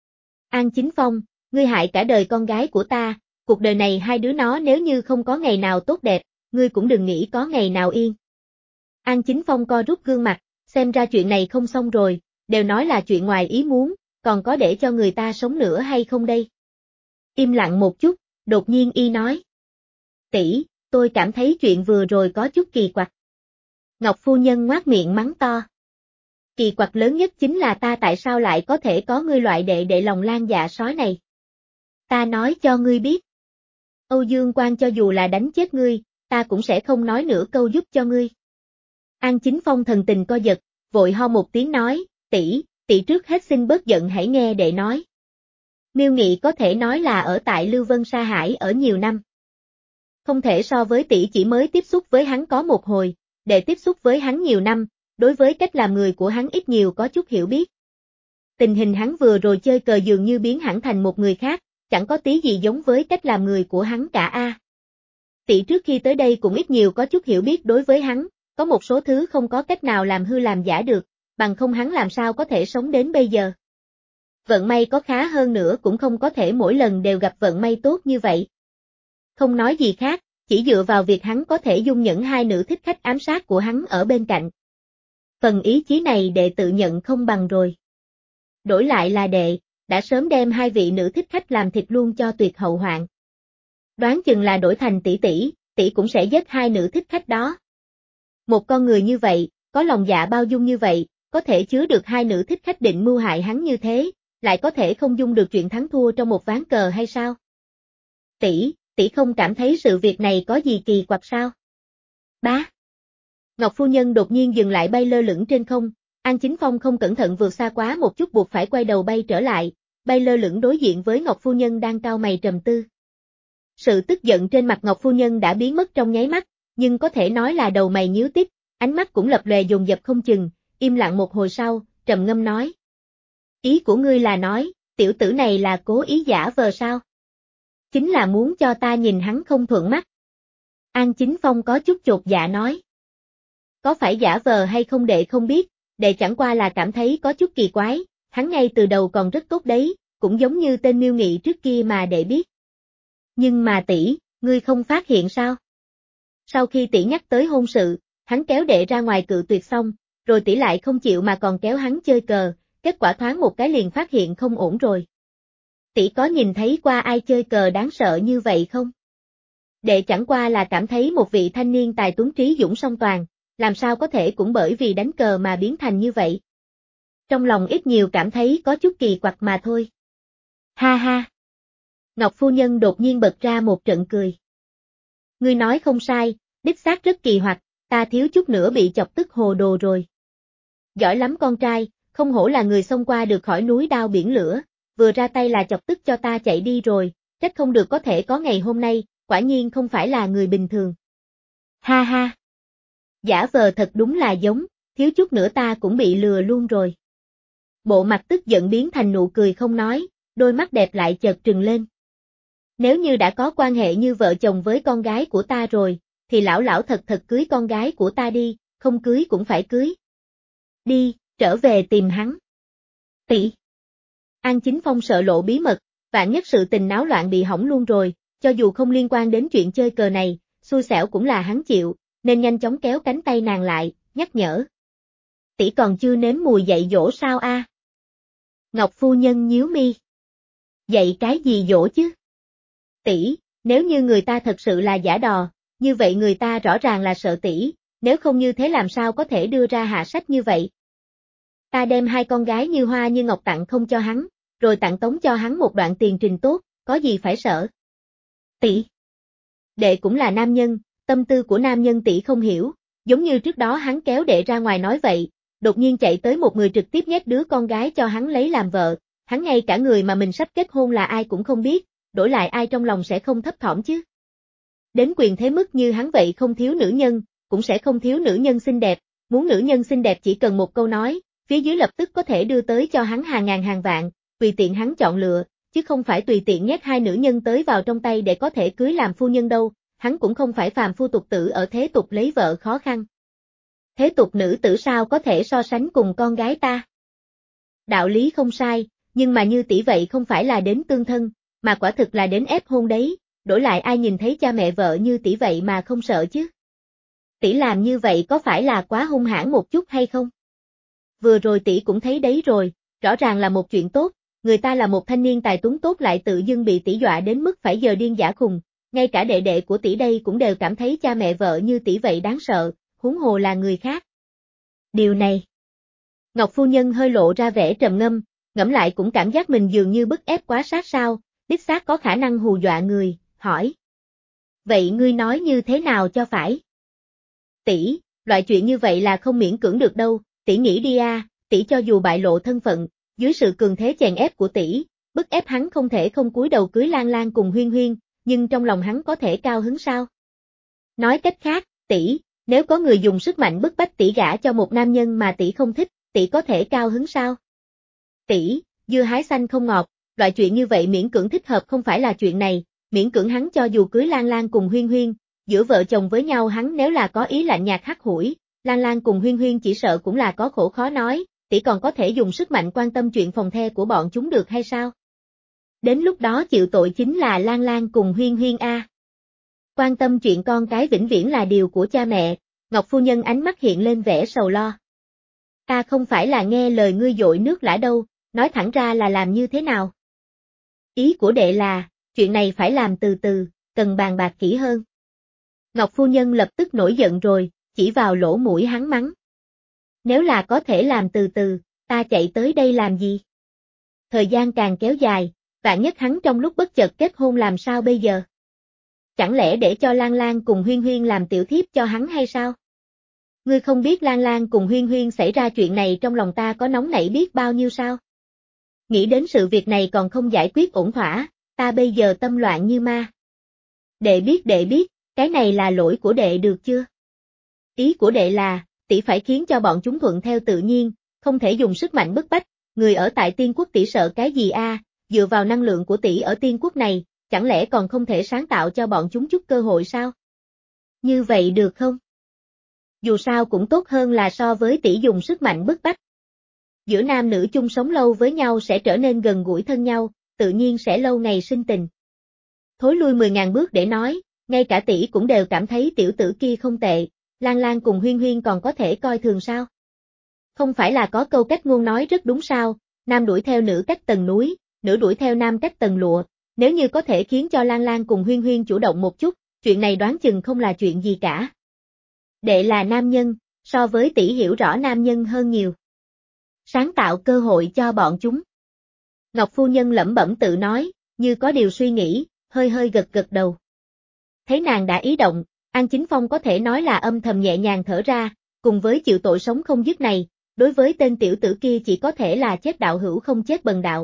An Chính Phong, ngươi hại cả đời con gái của ta, cuộc đời này hai đứa nó nếu như không có ngày nào tốt đẹp, ngươi cũng đừng nghĩ có ngày nào yên. An Chính Phong co rút gương mặt, xem ra chuyện này không xong rồi, đều nói là chuyện ngoài ý muốn, còn có để cho người ta sống nữa hay không đây? Im lặng một chút, đột nhiên y nói. Tỷ, tôi cảm thấy chuyện vừa rồi có chút kỳ quặc. Ngọc phu nhân ngoác miệng mắng to. Kỳ quặc lớn nhất chính là ta tại sao lại có thể có ngươi loại đệ đệ lòng lan dạ sói này. Ta nói cho ngươi biết. Âu Dương Quang cho dù là đánh chết ngươi, ta cũng sẽ không nói nửa câu giúp cho ngươi. An Chính Phong thần tình co giật, vội ho một tiếng nói, tỷ, tỷ trước hết xin bớt giận hãy nghe đệ nói. Miêu Nghị có thể nói là ở tại Lưu Vân Sa Hải ở nhiều năm. Không thể so với tỷ chỉ mới tiếp xúc với hắn có một hồi, đệ tiếp xúc với hắn nhiều năm, đối với cách làm người của hắn ít nhiều có chút hiểu biết. Tình hình hắn vừa rồi chơi cờ dường như biến hẳn thành một người khác, chẳng có tí gì giống với cách làm người của hắn cả a. Tỷ trước khi tới đây cũng ít nhiều có chút hiểu biết đối với hắn, có một số thứ không có cách nào làm hư làm giả được, bằng không hắn làm sao có thể sống đến bây giờ. Vận may có khá hơn nữa cũng không có thể mỗi lần đều gặp vận may tốt như vậy. Không nói gì khác, chỉ dựa vào việc hắn có thể dung nhẫn hai nữ thích khách ám sát của hắn ở bên cạnh. Phần ý chí này đệ tự nhận không bằng rồi. Đổi lại là đệ, đã sớm đem hai vị nữ thích khách làm thịt luôn cho tuyệt hậu hoạn. Đoán chừng là đổi thành tỷ tỷ, tỷ cũng sẽ giết hai nữ thích khách đó. Một con người như vậy, có lòng dạ bao dung như vậy, có thể chứa được hai nữ thích khách định mưu hại hắn như thế, lại có thể không dung được chuyện thắng thua trong một ván cờ hay sao? Tỷ, tỷ không cảm thấy sự việc này có gì kỳ quặc sao? Bá. Ngọc phu nhân đột nhiên dừng lại bay lơ lửng trên không, An Chính Phong không cẩn thận vượt xa quá một chút buộc phải quay đầu bay trở lại, bay lơ lửng đối diện với Ngọc phu nhân đang cau mày trầm tư. Sự tức giận trên mặt Ngọc phu nhân đã biến mất trong nháy mắt, nhưng có thể nói là đầu mày nhíu tít, ánh mắt cũng lập lòe dồn dập không chừng, im lặng một hồi sau, trầm ngâm nói. Ý của ngươi là nói, tiểu tử này là cố ý giả vờ sao? Chính là muốn cho ta nhìn hắn không thuận mắt. An Chính Phong có chút chột dạ nói. Có phải giả vờ hay không đệ không biết, đệ chẳng qua là cảm thấy có chút kỳ quái, hắn ngay từ đầu còn rất tốt đấy, cũng giống như tên Miêu Nghị trước kia mà đệ biết. Nhưng mà tỷ, ngươi không phát hiện sao? Sau khi tỷ nhắc tới hôn sự, hắn kéo đệ ra ngoài cự tuyệt xong, rồi tỷ lại không chịu mà còn kéo hắn chơi cờ, kết quả thoáng một cái liền phát hiện không ổn rồi. Tỷ có nhìn thấy qua ai chơi cờ đáng sợ như vậy không? Đệ chẳng qua là cảm thấy một vị thanh niên tài tuấn trí dũng song toàn, làm sao có thể cũng bởi vì đánh cờ mà biến thành như vậy. Trong lòng ít nhiều cảm thấy có chút kỳ quặc mà thôi. Ha ha! Ngọc phu nhân đột nhiên bật ra một trận cười. Ngươi nói không sai, đích xác rất kỳ hoặc, ta thiếu chút nữa bị chọc tức hồ đồ rồi. Giỏi lắm con trai, không hổ là người xông qua được khỏi núi đao biển lửa, vừa ra tay là chọc tức cho ta chạy đi rồi, trách không được có thể có ngày hôm nay, quả nhiên không phải là người bình thường. Ha ha! Giả vờ thật đúng là giống, thiếu chút nữa ta cũng bị lừa luôn rồi. Bộ mặt tức giận biến thành nụ cười không nói, đôi mắt đẹp lại chợt trừng lên. Nếu như đã có quan hệ như vợ chồng với con gái của ta rồi, thì lão lão thật thật cưới con gái của ta đi, không cưới cũng phải cưới. Đi, trở về tìm hắn. Tỷ. An Chính Phong sợ lộ bí mật, vạn nhất sự tình náo loạn bị hỏng luôn rồi, cho dù không liên quan đến chuyện chơi cờ này, xui xẻo cũng là hắn chịu, nên nhanh chóng kéo cánh tay nàng lại, nhắc nhở. Tỷ còn chưa nếm mùi dạy dỗ sao a? Ngọc phu nhân nhíu mi. Dạy cái gì dỗ chứ? Tỷ, nếu như người ta thật sự là giả đò, như vậy người ta rõ ràng là sợ tỷ, nếu không như thế làm sao có thể đưa ra hạ sách như vậy. Ta đem hai con gái như hoa như ngọc tặng không cho hắn, rồi tặng tống cho hắn một đoạn tiền trình tốt, có gì phải sợ. Tỷ. Đệ cũng là nam nhân, tâm tư của nam nhân tỷ không hiểu, giống như trước đó hắn kéo đệ ra ngoài nói vậy, đột nhiên chạy tới một người trực tiếp nhét đứa con gái cho hắn lấy làm vợ, hắn ngay cả người mà mình sắp kết hôn là ai cũng không biết, đổi lại ai trong lòng sẽ không thấp thỏm chứ. Đến quyền thế mức như hắn vậy không thiếu nữ nhân, cũng sẽ không thiếu nữ nhân xinh đẹp, muốn nữ nhân xinh đẹp chỉ cần một câu nói, phía dưới lập tức có thể đưa tới cho hắn hàng ngàn hàng vạn, tùy tiện hắn chọn lựa, chứ không phải tùy tiện nhét hai nữ nhân tới vào trong tay để có thể cưới làm phu nhân đâu, hắn cũng không phải phàm phu tục tử ở thế tục lấy vợ khó khăn. Thế tục nữ tử sao có thể so sánh cùng con gái ta? Đạo lý không sai, nhưng mà như tỷ vậy không phải là đến tương thân, mà quả thực là đến ép hôn đấy, đổi lại ai nhìn thấy cha mẹ vợ như tỷ vậy mà không sợ chứ? Tỷ làm như vậy có phải là quá hung hãn một chút hay không? Vừa rồi tỷ cũng thấy đấy rồi, rõ ràng là một chuyện tốt, người ta là một thanh niên tài tuấn tốt lại tự dưng bị tỷ dọa đến mức phải giờ điên dã khùng, ngay cả đệ đệ của tỷ đây cũng đều cảm thấy cha mẹ vợ như tỷ vậy đáng sợ, huống hồ là người khác. Điều này. Ngọc phu nhân hơi lộ ra vẻ trầm ngâm, ngẫm lại cũng cảm giác mình dường như bức ép quá sát sao, đích xác có khả năng hù dọa người, hỏi. Vậy ngươi nói như thế nào cho phải? Tỷ, loại chuyện như vậy là không miễn cưỡng được đâu, tỷ nghĩ đi a, tỷ cho dù bại lộ thân phận, dưới sự cường thế chèn ép của tỷ, bức ép hắn không thể không cúi đầu cưới Lan Lan cùng Huyên Huyên, nhưng trong lòng hắn có thể cao hứng sao? Nói cách khác, tỷ, nếu có người dùng sức mạnh bức bách tỷ gả cho một nam nhân mà tỷ không thích, tỷ có thể cao hứng sao? Tỷ, dưa hái xanh không ngọt, loại chuyện như vậy miễn cưỡng thích hợp không phải là chuyện này, miễn cưỡng hắn cho dù cưới Lan Lan cùng Huyên Huyên, giữa vợ chồng với nhau hắn nếu là có ý lạnh nhạt hắt hủi, Lan Lan cùng Huyên Huyên chỉ sợ cũng là có khổ khó nói, tỷ còn có thể dùng sức mạnh quan tâm chuyện phòng the của bọn chúng được hay sao? Đến lúc đó chịu tội chính là Lan Lan cùng Huyên Huyên a. Quan tâm chuyện con cái vĩnh viễn là điều của cha mẹ, Ngọc phu nhân ánh mắt hiện lên vẻ sầu lo. Ta không phải là nghe lời ngươi dội nước lã đâu, nói thẳng ra là làm như thế nào? Ý của đệ là, chuyện này phải làm từ từ, cần bàn bạc kỹ hơn. Ngọc phu nhân lập tức nổi giận rồi, chỉ vào lỗ mũi hắn mắng. Nếu là có thể làm từ từ, ta chạy tới đây làm gì? Thời gian càng kéo dài, vạn nhất hắn trong lúc bất chợt kết hôn làm sao bây giờ? Chẳng lẽ để cho Lan Lan cùng Huyên Huyên làm tiểu thiếp cho hắn hay sao? Ngươi không biết Lan Lan cùng Huyên Huyên xảy ra chuyện này trong lòng ta có nóng nảy biết bao nhiêu sao? Nghĩ đến sự việc này còn không giải quyết ổn thỏa, ta bây giờ tâm loạn như ma. Đệ biết đệ biết, cái này là lỗi của đệ được chưa? Ý của đệ là, tỷ phải khiến cho bọn chúng thuận theo tự nhiên, không thể dùng sức mạnh bức bách, người ở tại tiên quốc tỷ sợ cái gì a? Dựa vào năng lượng của tỷ ở tiên quốc này, chẳng lẽ còn không thể sáng tạo cho bọn chúng chút cơ hội sao? Như vậy được không? Dù sao cũng tốt hơn là so với tỷ dùng sức mạnh bức bách. Giữa nam nữ chung sống lâu với nhau sẽ trở nên gần gũi thân nhau, tự nhiên sẽ lâu ngày sinh tình. Thối lui mười ngàn bước để nói, ngay cả tỷ cũng đều cảm thấy tiểu tử kia không tệ, Lan Lan cùng Huyên Huyên còn có thể coi thường sao? Không phải là có câu cách ngôn nói rất đúng sao, nam đuổi theo nữ cách tầng núi, nữ đuổi theo nam cách tầng lụa, nếu như có thể khiến cho Lan Lan cùng Huyên Huyên chủ động một chút, chuyện này đoán chừng không là chuyện gì cả. Đệ là nam nhân, so với tỷ hiểu rõ nam nhân hơn nhiều. Sáng tạo cơ hội cho bọn chúng. Ngọc phu nhân lẩm bẩm tự nói, như có điều suy nghĩ, hơi hơi gật gật đầu. Thấy nàng đã ý động, An Chính Phong có thể nói là âm thầm nhẹ nhàng thở ra, cùng với chịu tội sống không dứt này, đối với tên tiểu tử kia chỉ có thể là chết đạo hữu không chết bần đạo.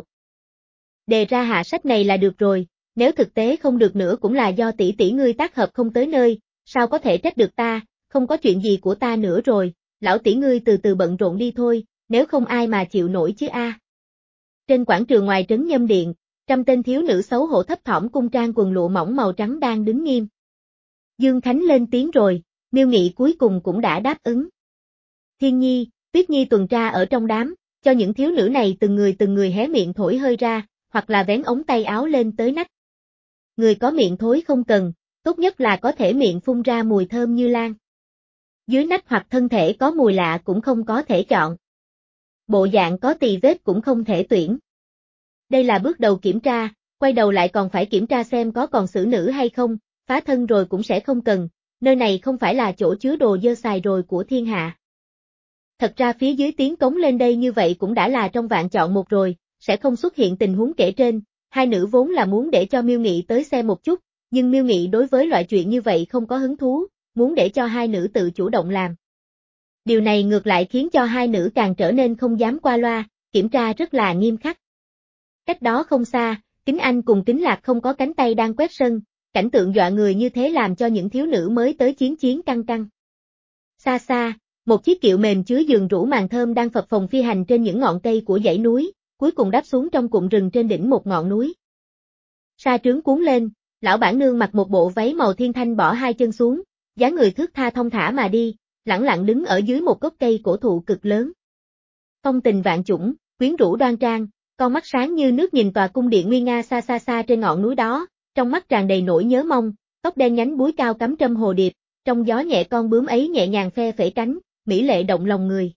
Đề ra hạ sách này là được rồi, nếu thực tế không được nữa cũng là do tỷ tỷ ngươi tác hợp không tới nơi, sao có thể trách được ta, không có chuyện gì của ta nữa rồi, lão tỷ ngươi từ từ bận rộn đi thôi, nếu không ai mà chịu nổi chứ a. Trên quảng trường ngoài trấn Nhâm Điện, trăm tên thiếu nữ xấu hổ thấp thỏm cung trang quần lụa mỏng màu trắng đang đứng nghiêm. Dương Khánh lên tiếng rồi, Miêu Nghị cuối cùng cũng đã đáp ứng. Thiên Nhi, Tuyết Nhi tuần tra ở trong đám, cho những thiếu nữ này từng người từng người hé miệng thổi hơi ra, hoặc là vén ống tay áo lên tới nách. Người có miệng thối không cần, tốt nhất là có thể miệng phun ra mùi thơm như lan. Dưới nách hoặc thân thể có mùi lạ cũng không có thể chọn. Bộ dạng có tì vết cũng không thể tuyển. Đây là bước đầu kiểm tra, quay đầu lại còn phải kiểm tra xem có còn xử nữ hay không, phá thân rồi cũng sẽ không cần, nơi này không phải là chỗ chứa đồ dơ xài rồi của thiên hạ. Thật ra phía dưới tiếng cống lên đây như vậy cũng đã là trong vạn chọn một rồi, sẽ không xuất hiện tình huống kể trên, hai nữ vốn là muốn để cho Miêu Nghị tới xem một chút, nhưng Miêu Nghị đối với loại chuyện như vậy không có hứng thú, muốn để cho hai nữ tự chủ động làm. Điều này ngược lại khiến cho hai nữ càng trở nên không dám qua loa, kiểm tra rất là nghiêm khắc. Cách đó không xa, Kính Anh cùng Kính Lạc không có cánh tay đang quét sân, cảnh tượng dọa người như thế làm cho những thiếu nữ mới tới chiến chiến căng căng. Xa xa, một chiếc kiệu mềm chứa giường rủ màn thơm đang phập phồng phi hành trên những ngọn cây của dãy núi, cuối cùng đáp xuống trong cụm rừng trên đỉnh một ngọn núi. Sa trướng cuốn lên, lão bản nương mặc một bộ váy màu thiên thanh bỏ hai chân xuống, dáng người thướt tha thong thả mà đi, lẳng lặng đứng ở dưới một gốc cây cổ thụ cực lớn. Phong tình vạn chủng, quyến rũ đoan trang, con mắt sáng như nước nhìn tòa cung điện nguy nga xa xa xa trên ngọn núi đó, trong mắt tràn đầy nỗi nhớ mong, tóc đen nhánh búi cao cắm trâm hồ điệp, trong gió nhẹ con bướm ấy nhẹ nhàng phe phẩy cánh, mỹ lệ động lòng người.